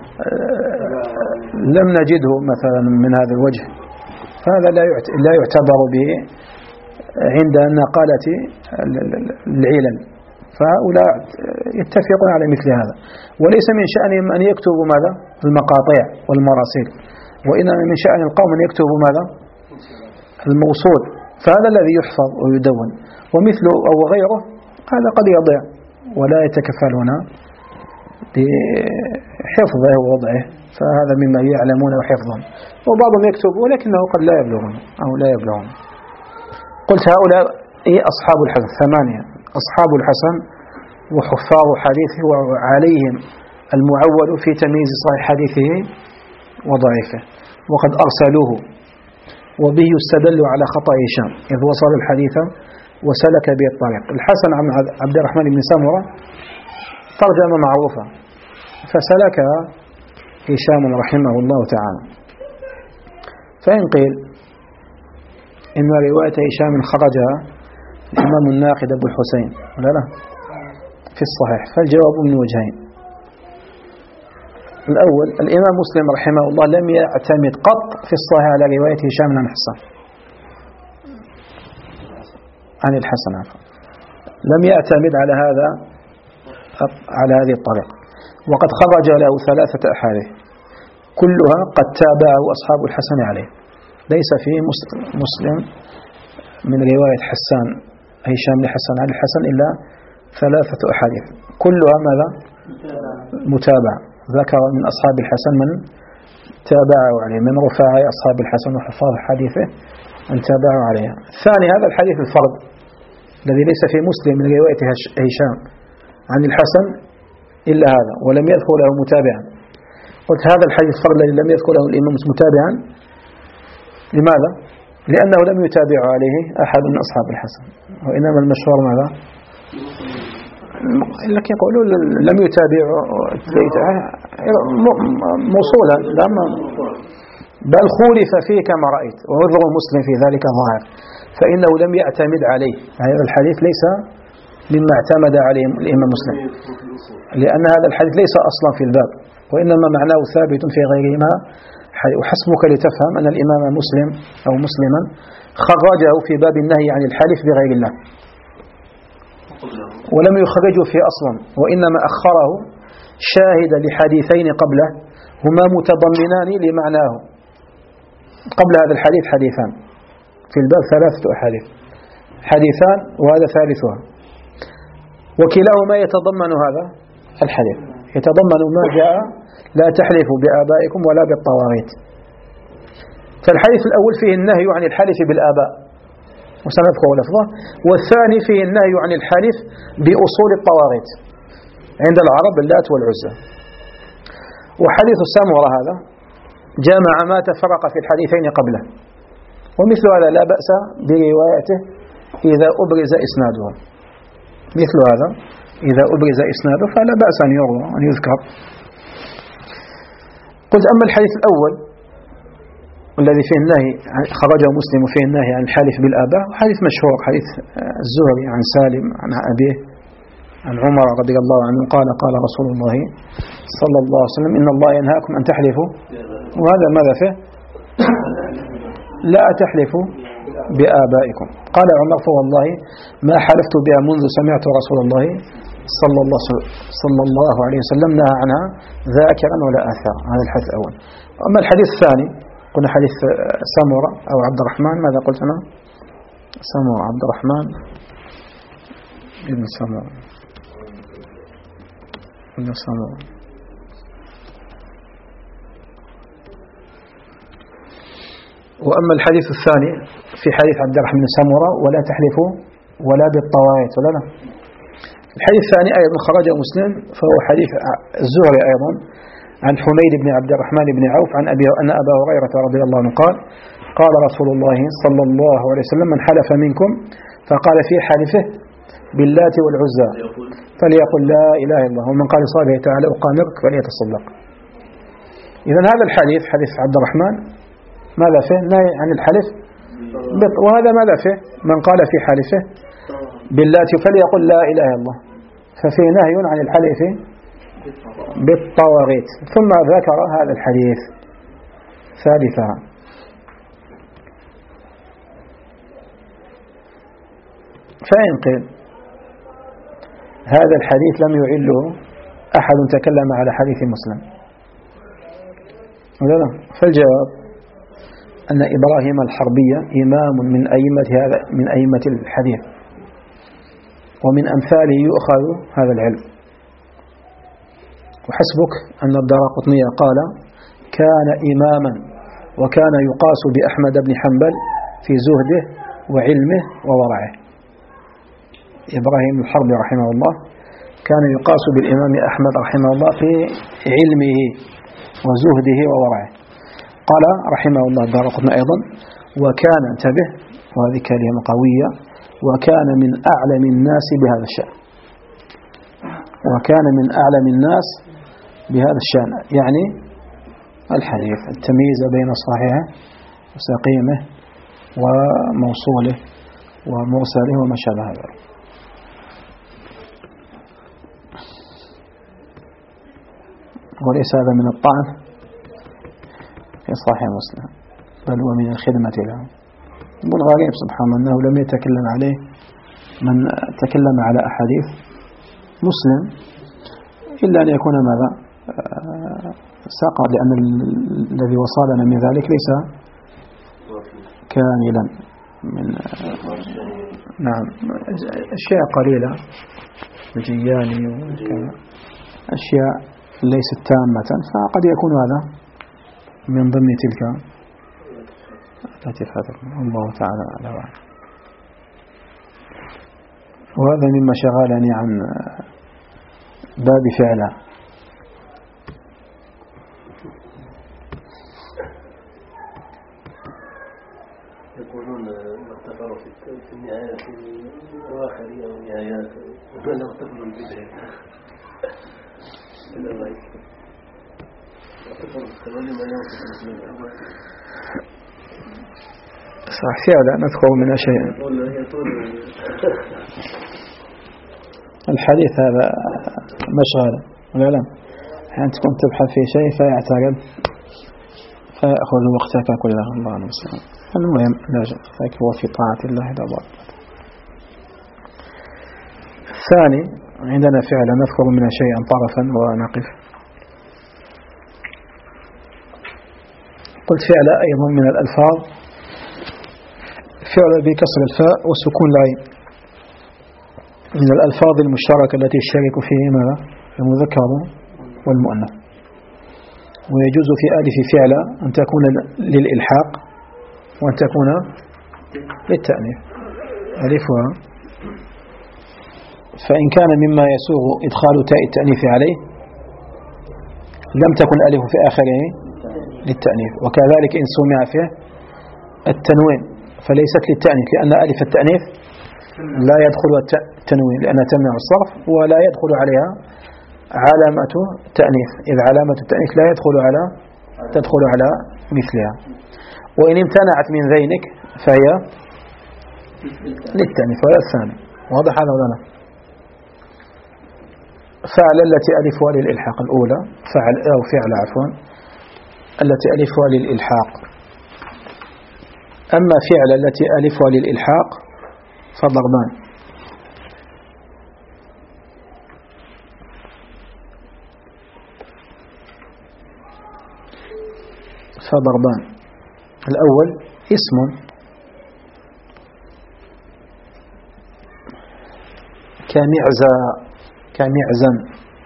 لم نجده مثلا من هذا الوجه، فهذا لا يعتبر به عند نقالة العلل، فهؤلاء يتفقون على مثل هذا. وليس من شأنهم أن يكتبوا ماذا؟ المقاطع والمراسيل، وإنما من شأن القوم أن يكتبوا ماذا؟ الموصول، فهذا الذي يحفظ ويدون، ومثله أو غيره هذا قد يضيع ولا يتكفلون بحفظه ووضعه، فهذا مما يعلمون حفظا. وبعضهم يكتب ولكنه قد لا يبلغون أو لا يبلغون. قلت هؤلاء أصحاب الحسن ثمانية، أصحاب الحسن وحفاظ حديثه وعليهم المعول في تمييز صحيح حديثه وضعيفه، وقد أرسلوه، وبه يستدل على خطأ هشام إذ وصل الحديث وسلك به الطريق. الحسن عن عبد الرحمن بن سمرة ترجمة معروفة فسلك هشام رحمه الله تعالى. فإن قيل إن رواية هشام خرجها الإمام الناقد أبو الحسين ولا لا في الصحيح، فالجواب من وجهين. الأول الإمام مسلم رحمه الله لم يعتمد قط في الصحيح على رواية هشام عن حسن عن الحسن عفوا لم يعتمد على هذا على هذه الطريقة، وقد خرج له ثلاثة أحاديث كلها قد تابعه أصحاب الحسن عليه، ليس فيه مسلم من رواية حسان هشام لحسن عن الحسن إلا ثلاثة أحاديث كلها ماذا؟ متابع. ذكر من أصحاب الحسن من تابعوا عليه من رفاعي أصحاب الحسن وحفاظ حديثه أن تابعوا عليه. الثاني هذا الحديث الفرد الذي ليس في مسلم من رواية هشام عن الحسن إلا هذا، ولم يذكر له متابعا. قلت هذا الحديث فرد الذي لم يذكر له الإمام متابعا، لماذا؟ لأنه لم يتابع عليه أحد من أصحاب الحسن، وإنما المشهور ماذا؟ لكن يقولون لم يتابع موصولا، بل خولف فيه كما رأيت، وعذر مسلم في ذلك ظاهر، فإنه لم يعتمد عليه. هذا الحديث ليس مما اعتمد عليه الإمام مسلم، لأن هذا الحديث ليس أصلا في الباب، وإنما معناه ثابت في غيرهما. وحسبك لتفهم أن الإمام مسلم أو مسلما خرجه في باب النهي عن الحلف بغير الله، ولم يخرجه فيه أصلا، وإنما أخره شاهدا لحديثين قبله هما متضمنان لمعناه. قبل هذا الحديث حديثان في الباب، ثلاثة أحاديث، حديثان وهذا ثالثها، وكلاهما يتضمن هذا الحديث، يتضمن ما جاء لا تحلفوا بآبائكم ولا بالطواغيت. فالحديث الأول فيه النهي عن الحلف بالآباء، وسنذكر لفظه، والثاني فيه النهي عن الحلف بأصول الطواغيت عند العرب اللات والعزى. وحديث السامورة هذا جامع ما تفرق في الحديثين قبله، ومثل هذا لا بأس بروايته إذا أبرز إسناده، مثل هذا إذا أبرز إسناده فلا بأس أن يروى أن يذكر. قلت أما الحديث الأول الذي فيه النهي خرجه مسلم وفيه النهي عن الحلف بالآباء، حديث مشهور، حديث الزهري عن سالم عن أبيه عن عمر رضي الله عنه قال قال رسول الله صلى الله عليه وسلم إن الله ينهاكم أن تحلفوا، وهذا ماذا فيه؟ لا تحلفوا بآبائكم. قال عمر فوالله ما حلفت بها منذ سمعت رسول الله صلى الله صلى الله عليه وسلم نهى عنها ذاكرا ولا آثار. هذا الحديث الأول. أما الحديث الثاني قلنا حديث سمرة أو عبد الرحمن، ماذا قلت أنا؟ سمرة عبد الرحمن ابن سمرة ابن سمرة. وأما الحديث الثاني في حديث عبد الرحمن بن سمرة ولا تحلفوا ولا بالطواغيت ولا لا. الحديث الثاني أيضا خرج مسلم، فهو حديث الزهري أيضا عن حميد بن عبد الرحمن بن عوف عن أبي أن أبا هريرة رضي الله عنه قال قال رسول الله صلى الله عليه وسلم من حلف منكم فقال في حلفه باللات والعزى فليقل لا إله إلا الله، ومن قال صالح تعالى أقامرك فليتصدق. إذن هذا الحديث حديث عبد الرحمن ماذا فيه؟ نهي عن الحلف، وهذا ماذا فيه؟ من قال في حلفه باللات فليقل لا إله إلا الله، ففي نهي عن الحلف بالطواغيت. ثم ذكر هذا الحديث ثالثا. فإن قيل هذا الحديث لم يعله أحد تكلم على حديث مسلم ولا لا؟ فالجواب أن إبراهيم الحربية إمام من أئمة هذا من أئمة الحديث، ومن أمثاله يؤخذ هذا العلم. وحسبك أن الدراقطني قال كان إماما وكان يقاس بأحمد بن حنبل في زهده وعلمه وورعه. إبراهيم الحربي رحمه الله كان يقاس بالإمام أحمد رحمه الله في علمه وزهده وورعه. قال رحمه الله الدراقطني أيضا وكان انتبه، وهذه كلمة قوية، وكان من أعلم الناس بهذا الشأن، وكان من أعلم الناس بهذا الشأن، يعني الحديث التمييز بين صحيحه وسقيمه وموصوله ومرسله وما شابه ذلك. وليس هذا من الطعن في صحيح مسلم، بل هو من الخدمة له. والغريب سبحان الله أنه لم يتكلم عليه من تكلم على أحاديث مسلم إلا أن يكون ماذا ساقط، لأن الذي وصلنا من ذلك ليس كاملا من نعم أشياء قليلة الجياني أشياء ليست تامة، فقد يكون هذا من ضمن تلك التي فاتت. الله تعالى أعلم. وهذا مما شغلني عن باب فعلا. يقولون اغتفروا في النهاية في الأواخر أو النهايات ولا اغتفروا البداية من الرأي اغتفروا الثمانية ما يوصف الأسماء صح فعلا نذكر منها شيئا. الحديث هذا مشغل ولا لا؟ أحيانا تكون تبحث في شيء فيعتقد فيأخذ وقتك كله. الله المستعان. المهم لا شك هو في طاعة الله تبارك. الثاني عندنا فعلا نذكر منها شيئا طرفا ونقف. قلت فعل أيضا من الألفاظ فعل بكسر الفاء وسكون العين من الألفاظ المشتركة التي يشترك فيه ماذا؟ المذكر والمؤنث. ويجوز في ألف فعل أن تكون للإلحاق وأن تكون للتأنيث ألفها. فإن كان مما يسوغ إدخال تاء التأنيث عليه لم تكن ألف في آخره للتأنيث. وكذلك إن سمع فيه التنوين فليست للتأنيث لأن ألف التأنيث لا يدخل التنوين لأنها تمنع الصرف ولا يدخل عليها علامة تأنيث إذ علامة التأنيث لا يدخل على تدخل على مثلها. وإن امتنعت من ذينك فهي للتأنيث ولا الثاني. واضح هذا ولا لا؟ فعل التي ألفها للإلحاق الأولى فعل أو فعل عفوا التي ألفها للإلحاق. أما فعل التي ألفها للإلحاق فضربان. فضربان. الأول اسم كمعزى كمعزن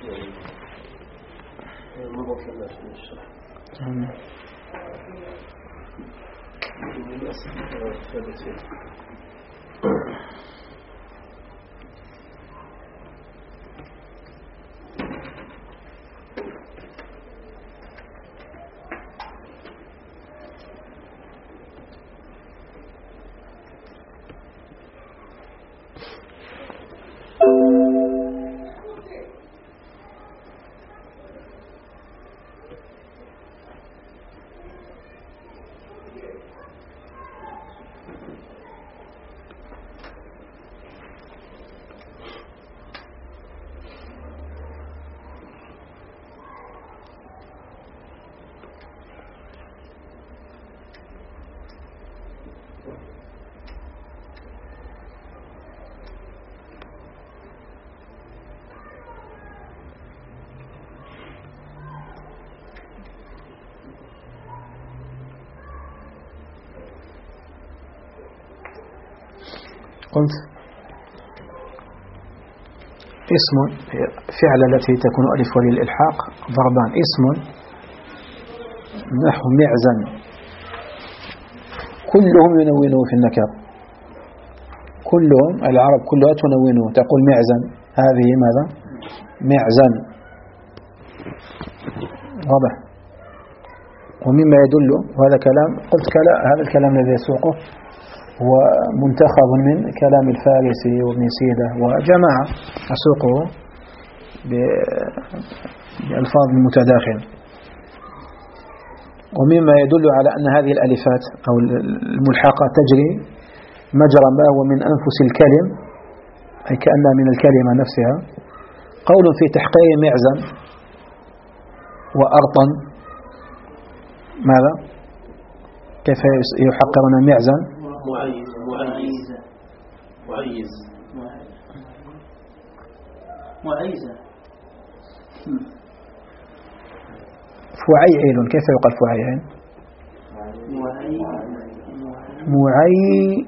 قلت اسم فعل التي تكون ألف للإلحاق ضربان. اسم نحو معزن كلهم ينونوا في النكر كلهم العرب كلها تنونه تقول معزن هذه ماذا معزن واضح. ومما يدل وهذا كلام قلت كلا هذا الكلام الذي يسوقه هو منتخب من كلام الفارسي وابن سيدة وجماعة أسوقه بألفاظ المتداخل. ومما يدل على أن هذه الألفات أو الملحقة تجري مجرى ما هو من أنفس الكلم أي كأنها من الكلمة نفسها. قول في تحقير معزن وأرطن ماذا كيف يحقرون معزن معيز معيز معيز معيزة فعيعيل كيف يقال فعيعيل معي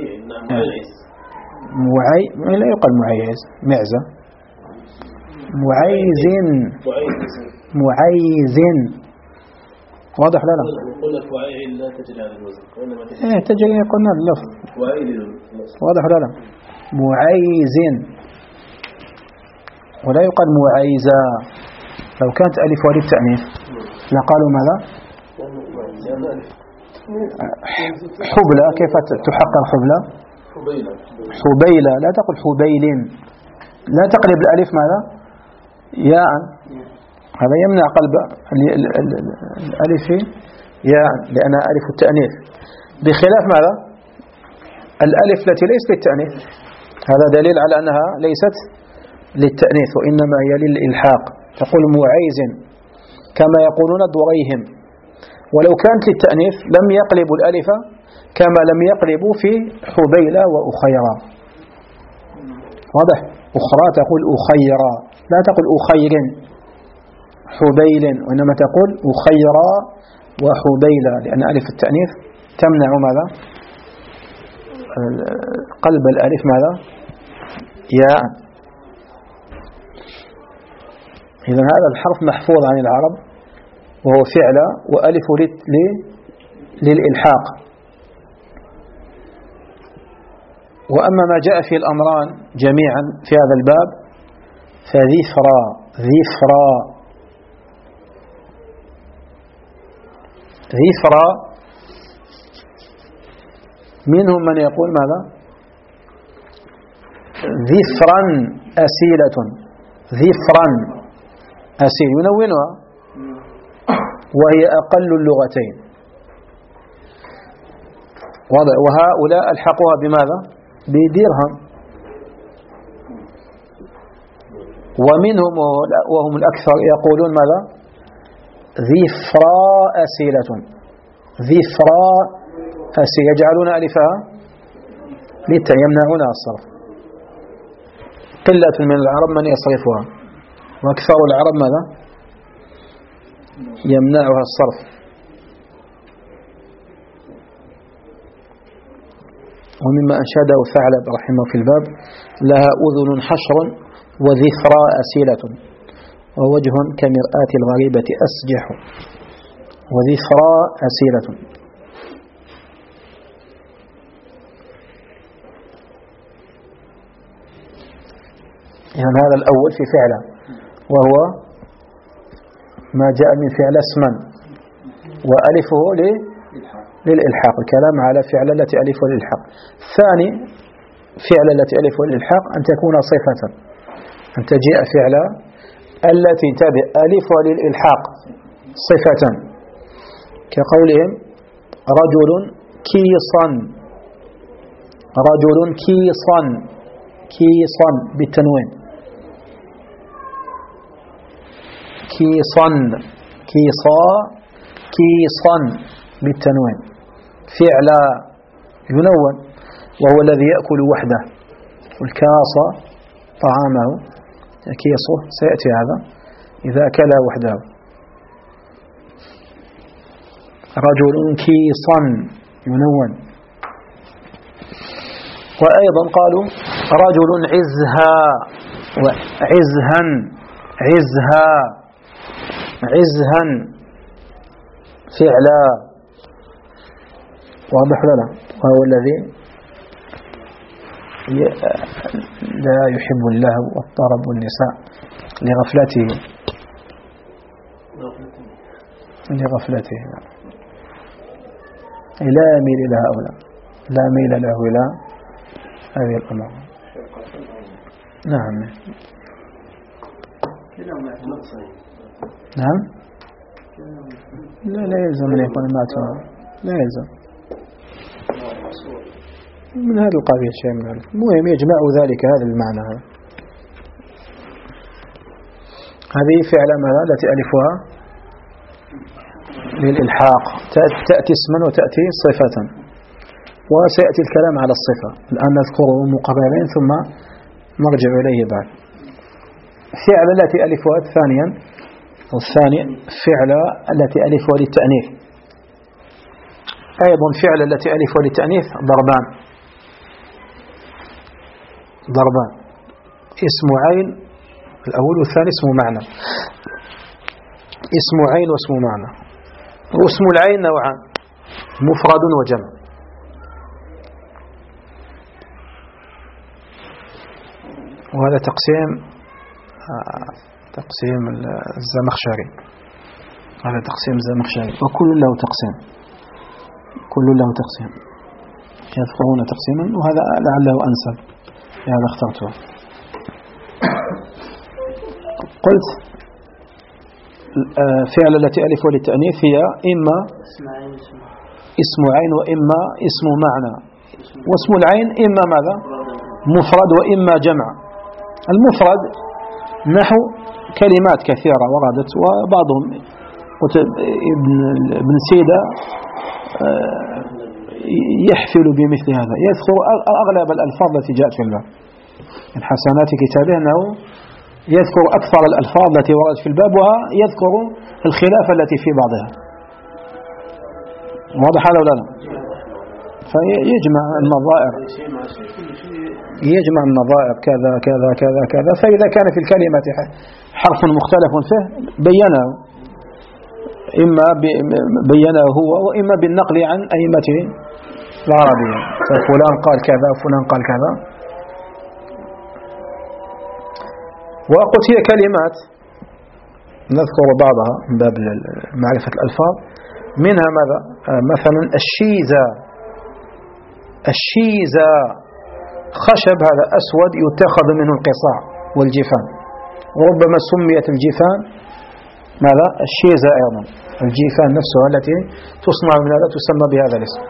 معي لا يقال معيز معزة معيز معيز واضح لا لا؟ نقول لك وعائل لا تجري على الوزن. إيه تجري قلنا اللفظ. وعائل. واضح لا لا؟ معيز ولا يقال معيزا. لو كانت ألف ولي التأنيث لقالوا ماذا؟ حبلى. كيف تحقق حبلى؟ حبيلة. لا تقل حبيل، لا تقلب الألف ماذا؟ ياء. هذا يمنع قلب الألف ياء لأنها ألف التأنيث، بخلاف ماذا؟ الألف التي ليست للتأنيث. هذا دليل على أنها ليست للتأنيث وإنما هي للإلحاق. تقول معيز كما يقولون دريهم. ولو كانت للتأنيث لم يقلبوا الألف كما لم يقلبوا في حبيلة وأخيرا. واضح؟ أخرى تقول أخيرا، لا تقول أخير حبيل، وإنما تقول أخيرا وحبيلة، لأن ألف التأنيث تمنع ماذا؟ قلب الألف ماذا؟ ياء. إذن هذا الحرف محفوظ عن العرب وهو فعل وألف للإلحاق. وأما ما جاء في الأمران جميعا في هذا الباب فذفرا ذفرا ذفرا. منهم من يقول ماذا؟ ذفرا أسيلة. ذفرا أسيل ينونها وهي أقل اللغتين. وهؤلاء ألحقوها بماذا؟ بدرهم. ومنهم وهم الأكثر يقولون ماذا؟ ذفرا أسيلة. ذفرا أسيلة يجعلون ألفها لتا يمنعونها الصرف. قلة من العرب من يصرفها، وأكثر العرب ماذا؟ يمنعها الصرف. ومما أنشده ثعلب رحمه في الباب: لها أذن حشر وذفرا أسيلة ووجه كمرآة الغريبة أسجح وذفرا أسيلة. يعني هذا الأول في فعله، وهو ما جاء من فعل اسما وألفه للإلحاق. الكلام على فعل التي ألفه للإلحاق. الثاني فعل التي ألفه للإلحاق أن تكون صفة، أن تجيء فعل التي تبع ألفها للإلحاق صفة، كقولهم رجل كيصا. رجل كيصا كيصا بالتنوين. كيصا كيصا كيصا بالتنوين. فعل ينون وهو الذي يأكل وحده، والكاص طعامه كيصه سيأتي هذا إذا أكل وحده. رجل كيصا ينون. وأيضا قالوا رجل عزها وعزها عزها عزها فعلا. واضح لنا؟ وهو الذي لا يحب اللهو والطرب والنساء لغفلته لغفلته لا يميل إلى هؤلاء، لا ميل له إلى هذه الأمور. نعم نعم. لا لا يلزم أن يكون ماتوا، لا يلزم من هذا القبيل شيء من ذلك. المهم يجمع ذلك هذا المعنى. هذا هذه فعل ماذا التي ألفها للإلحاق، تأتي اسما وتأتي صفة، وسيأتي الكلام على الصفة الآن نذكره مقررين ثم نرجع إليه بعد. فعل التي ألفها ثانيا والثاني فعل التي ألفها للتأنيث. أيضا فعل التي ألفها للتأنيث ضربان ضربان اسم عين الأول والثاني اسم معنى. اسم عين واسم معنى. واسم العين نوعان مفرد وجمع. وهذا تقسيم تقسيم الزمخشري، هذا تقسيم الزمخشري، وكل له تقسيم، كل له تقسيم، يذكرون تقسيما، وهذا لعله أنسب، هذا اخترته. قلت فعل التي ألف للتأنيث هي إما اسم عين وإما اسم معنى. واسم العين إما ماذا؟ مفرد وإما جمع. المفرد نحو كلمات كثيرة وردت، وبعضهم ابن ابن سيدة يحفل بمثل هذا، يذكر أغلب الألفاظ التي جاءت في الباب. من حسنات كتابه أنه يذكر أكثر الألفاظ التي وردت في الباب، ويذكر الخلاف التي في بعضها. واضح هذا ولا لا؟ فيجمع النظائر، يجمع النظائر كذا كذا كذا كذا، فإذا كان في الكلمة حرف مختلف فيه بينه، إما بينه هو وإما بالنقل عن أئمة العربية، فلان قال كذا وفلان قال كذا. وقلت هي كلمات نذكر بعضها من باب معرفة الألفاظ، منها ماذا؟ مثلا الشيزة. الشيزة خشب هذا أسود يتخذ منه القصاع والجفان، وربما سميت الجفان ماذا؟ الشيزة أيضا، الجفان نفسها التي تصنع من هذا تسمى بهذا الاسم.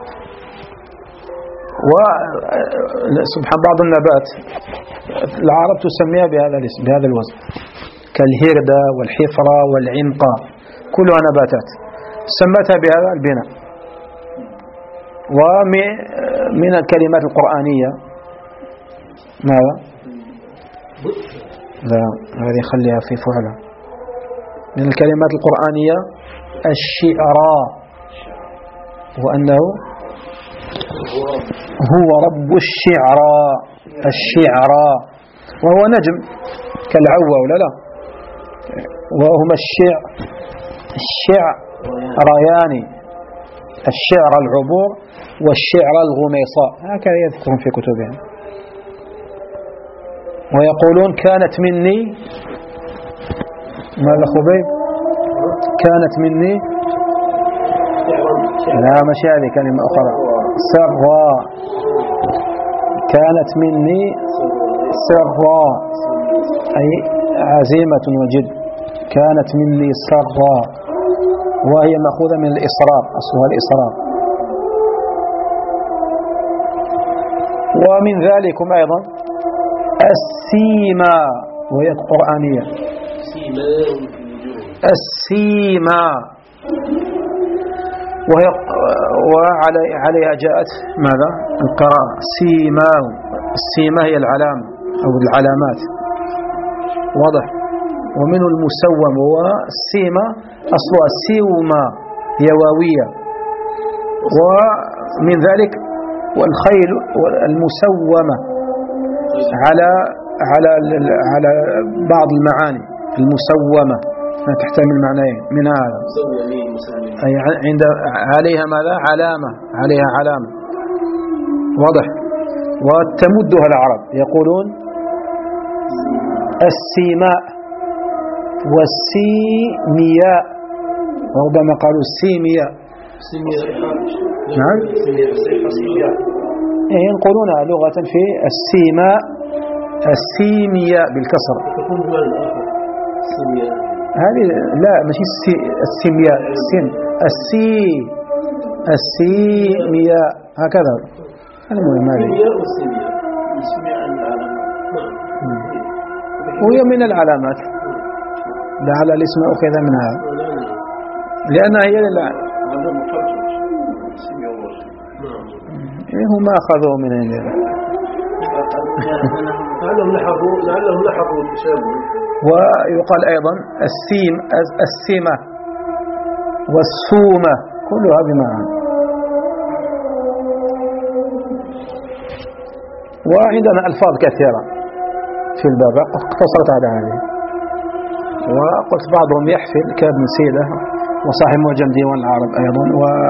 وسبحان بعض النبات العرب تسميها بهذا الاسم، بهذا الوزن، كالهردة والحفرة والعنقة، كلها نباتات سمتها بهذا البناء. ومن الكلمات القرآنية ماذا؟ لا، هذه خليها في فعلة. من الكلمات القرآنية الشعراء، وأنه هو رب الشعراء، الشعراء، وهو نجم كالعوة ولا لا؟ وهما الشع الشعريان، الشعر العبور والشعر الغميصاء، هكذا يذكرون في كتبهم. ويقولون كانت مني ماذا خبيب؟ كانت مني، لا مش هذه كلمة أخرى، سراء، كانت مني سراء أي عزيمة وجد، كانت مني سراء، وهي مأخوذة من الإصرار، أصلها الإصرار. ومن ذلكم أيضا السيما، وهي قرآنية، السيما، وهي وعليها جاءت ماذا؟ القراءة سيما. السيما هي العلامة أو العلامات، واضح. ومنه المسوم، والسيما أصلها سيوما، هي واوية. ومن ذلك والخيل المسومة على على على بعض المعاني، المسومة تحتمل معنيين من هذا، أي عند عليها ماذا؟ علامة، عليها علامة، واضح. وتمدها العرب يقولون السيماء والسيمياء، وربما قالوا السيمياء. نعم، ينقلونها لغة في السيماء، السيمياء بالكسر. هذه لا مش السيمياء، السين السي السيمياء هكذا. المهم هذه وهي من العلامات، لعل الاسم أخذ منها لأنها هي لا هم أخذوا من هنا، لعلهم لحظوا لعلهم لحظوا التشابه. ويقال أيضا السيم السيمة والسومة، كلها بمعنى. وعندنا ألفاظ كثيرة في الباب، اقتصرت على هذه. وقلت بعضهم يحفل كابن سيدة وصاحب معجم ديوان العرب أيضا،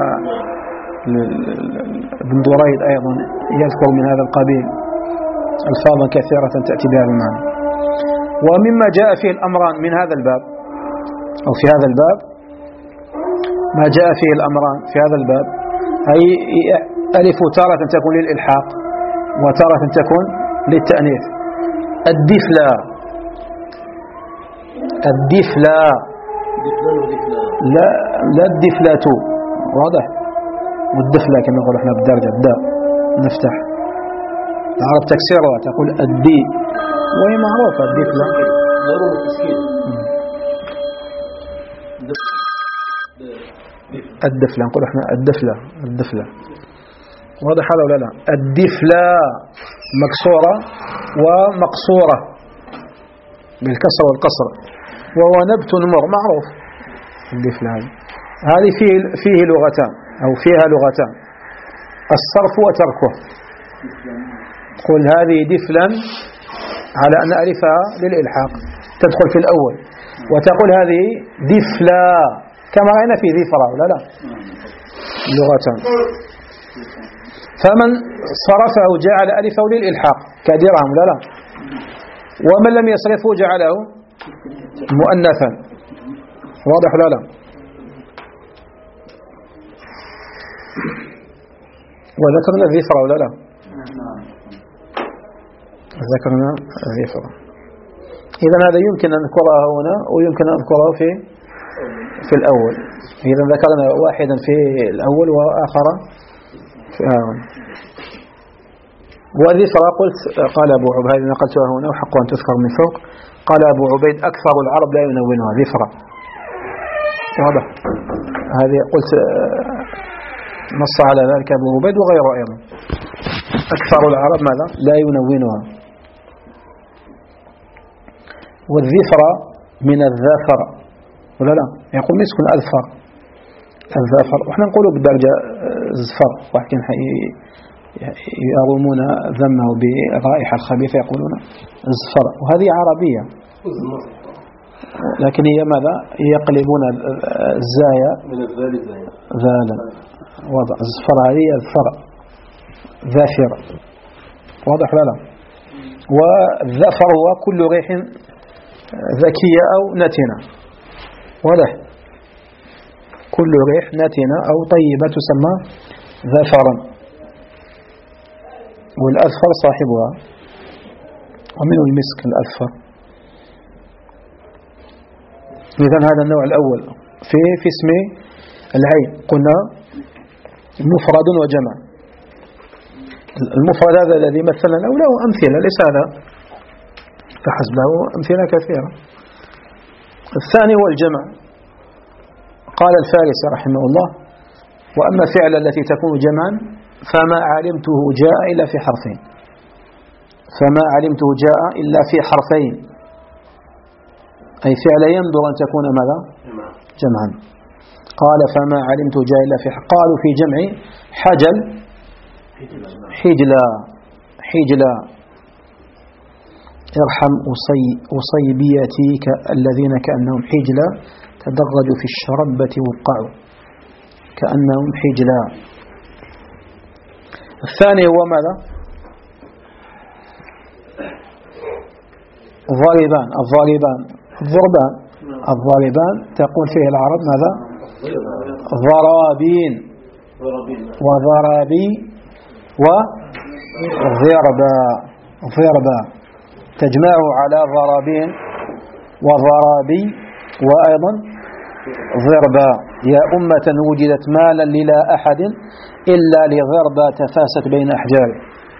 وابن دريد أيضا يذكر من هذا القبيل ألفاظا كثيرة تأتي بهذا المعنى. ومما جاء فيه الأمران من هذا الباب أو في هذا الباب، ما جاء فيه الأمران في هذا الباب، أي ألف تارة تكون للإلحاق وتارة تكون للتأنيث. الدفلة الدفلة لا لا الدفلة، واضح، والدفلة كما نقول احنا بالدرجة الداء نفتح، العرب تكسيرها تقول الدي، وهي معروفة الدفلة. الدفلة نقول احنا الدفلة الدفلة، واضح هذا ولا لا؟ الدفلة مكسورة ومقصورة بالكسر والقصر، وهو نبت نمر معروف. الدفلة هذه هذه فيه فيه لغتان أو فيها لغتان، الصرف وتركه. قل هذه دفلا على أن ألفها للإلحاق تدخل في الأول، وتقول هذه دفلا كما رأينا في ذفرة ولا لا؟ لغتان. فمن صرفه جعل ألفه للإلحاق كدرهم لا لا، ومن لم يصرفه جعله مؤنثا، واضح لا لا؟ وذكرنا الذفرة ولا لا؟ ذكرنا الذفرة. إذا هذا يمكن أن نذكره هنا ويمكن أن نذكره في في الأول. إذا ذكرنا واحدا في الأول وآخر في آخر. والذفرة قلت قال أبو عبيد، هذه نقلتها هنا وحق أن تذكر من فوق، قال أبو عبيد أكثر العرب لا ينونها ذفرة، واضح. هذه قلت نص على ذلك أبو عبيد وغيره أيضا، أكثر العرب ماذا؟ لا ينونها. والذفرة من الذافر ولا لا؟ يقول مسكن أذفر الذافر، وإحنا نقوله بالدرجة زفر، ولكن يرمون ذمه بالرائحة الخبيثة يقولون زفر، وهذه عربية، لكن هي ماذا؟ يقلبون الزايا ذالا، وضع زفر، هذه الذفر ذافر، واضح لا لا؟ والذفر هو كل ريح ذكية أو نتنة، واضح، كل ريح نتنة أو طيبة تسمى ذفرا، والأذفر صاحبها، ومنه المسك الأذفر. إذن هذا النوع الأول في في اسم العين، قلنا مفرد وجمع. المفرد هذا الذي مثلنا له له أمثلة، ليس هذا فحسب، له أمثلة كثيرة. الثاني هو الجمع. قال الفارسي رحمه الله: وأما فعل التي تكون جمعا فما علمته جاء إلا في حرفين، فما علمته جاء إلا في حرفين، أي فعل يندر أن تكون ماذا؟ جمعا. قال فما علمته جاء إلا في حرفين. قالوا في جمع حجل حجلا حجلا ارحم أصي أصيبيتي الذين كأنهم حجلا تدرجوا في الشربة وقعوا كأنهم حجلا. الثاني هو ماذا؟ الضاربان الضاربان الضربان الضاربان تقول فيه العرب ماذا؟ ضرابين وضرابي وضربا ضربا، تجمع على ضرابين وضرابي وأيضا ضربا. يا أمة وجدت مالا للا أحد إلا لضربا تفاست بين أحجاره.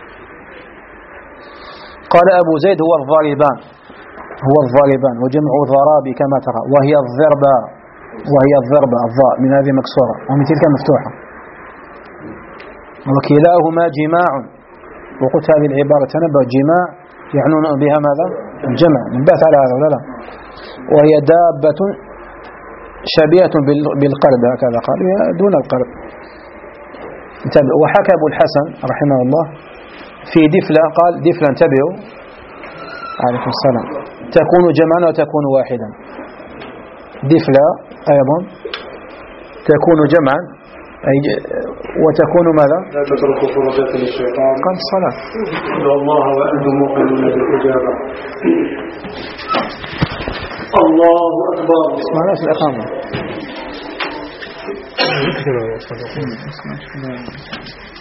قال أبو زيد هو الضاربان، هو الضاربان وجمع ضرابي كما ترى، وهي الضربة، وهي الضربة الضاء من هذه مكسورة ومن تلك مفتوحة، وكلاهما جماع. وقلت هذه العبارة تنبأ جماع يعنون بها ماذا؟ الجمع، نبات على هذا ولا لا؟ وهي دابة شبيهة بالقرب هكذا قال، دون القرب. وحكى أبو الحسن رحمه الله في دفلة، قال دفلة انتبهوا عليكم السلام، تكون جمعا وتكون واحدا. دفلة أيضا تكون جمعا أي وتكون ماذا؟ لا تتركوا فرجات للشيطان قال الصلاة ادعوا الله وأنتم موقنون بالإجابة. الله أكبر. اسمعنا في الإقامة.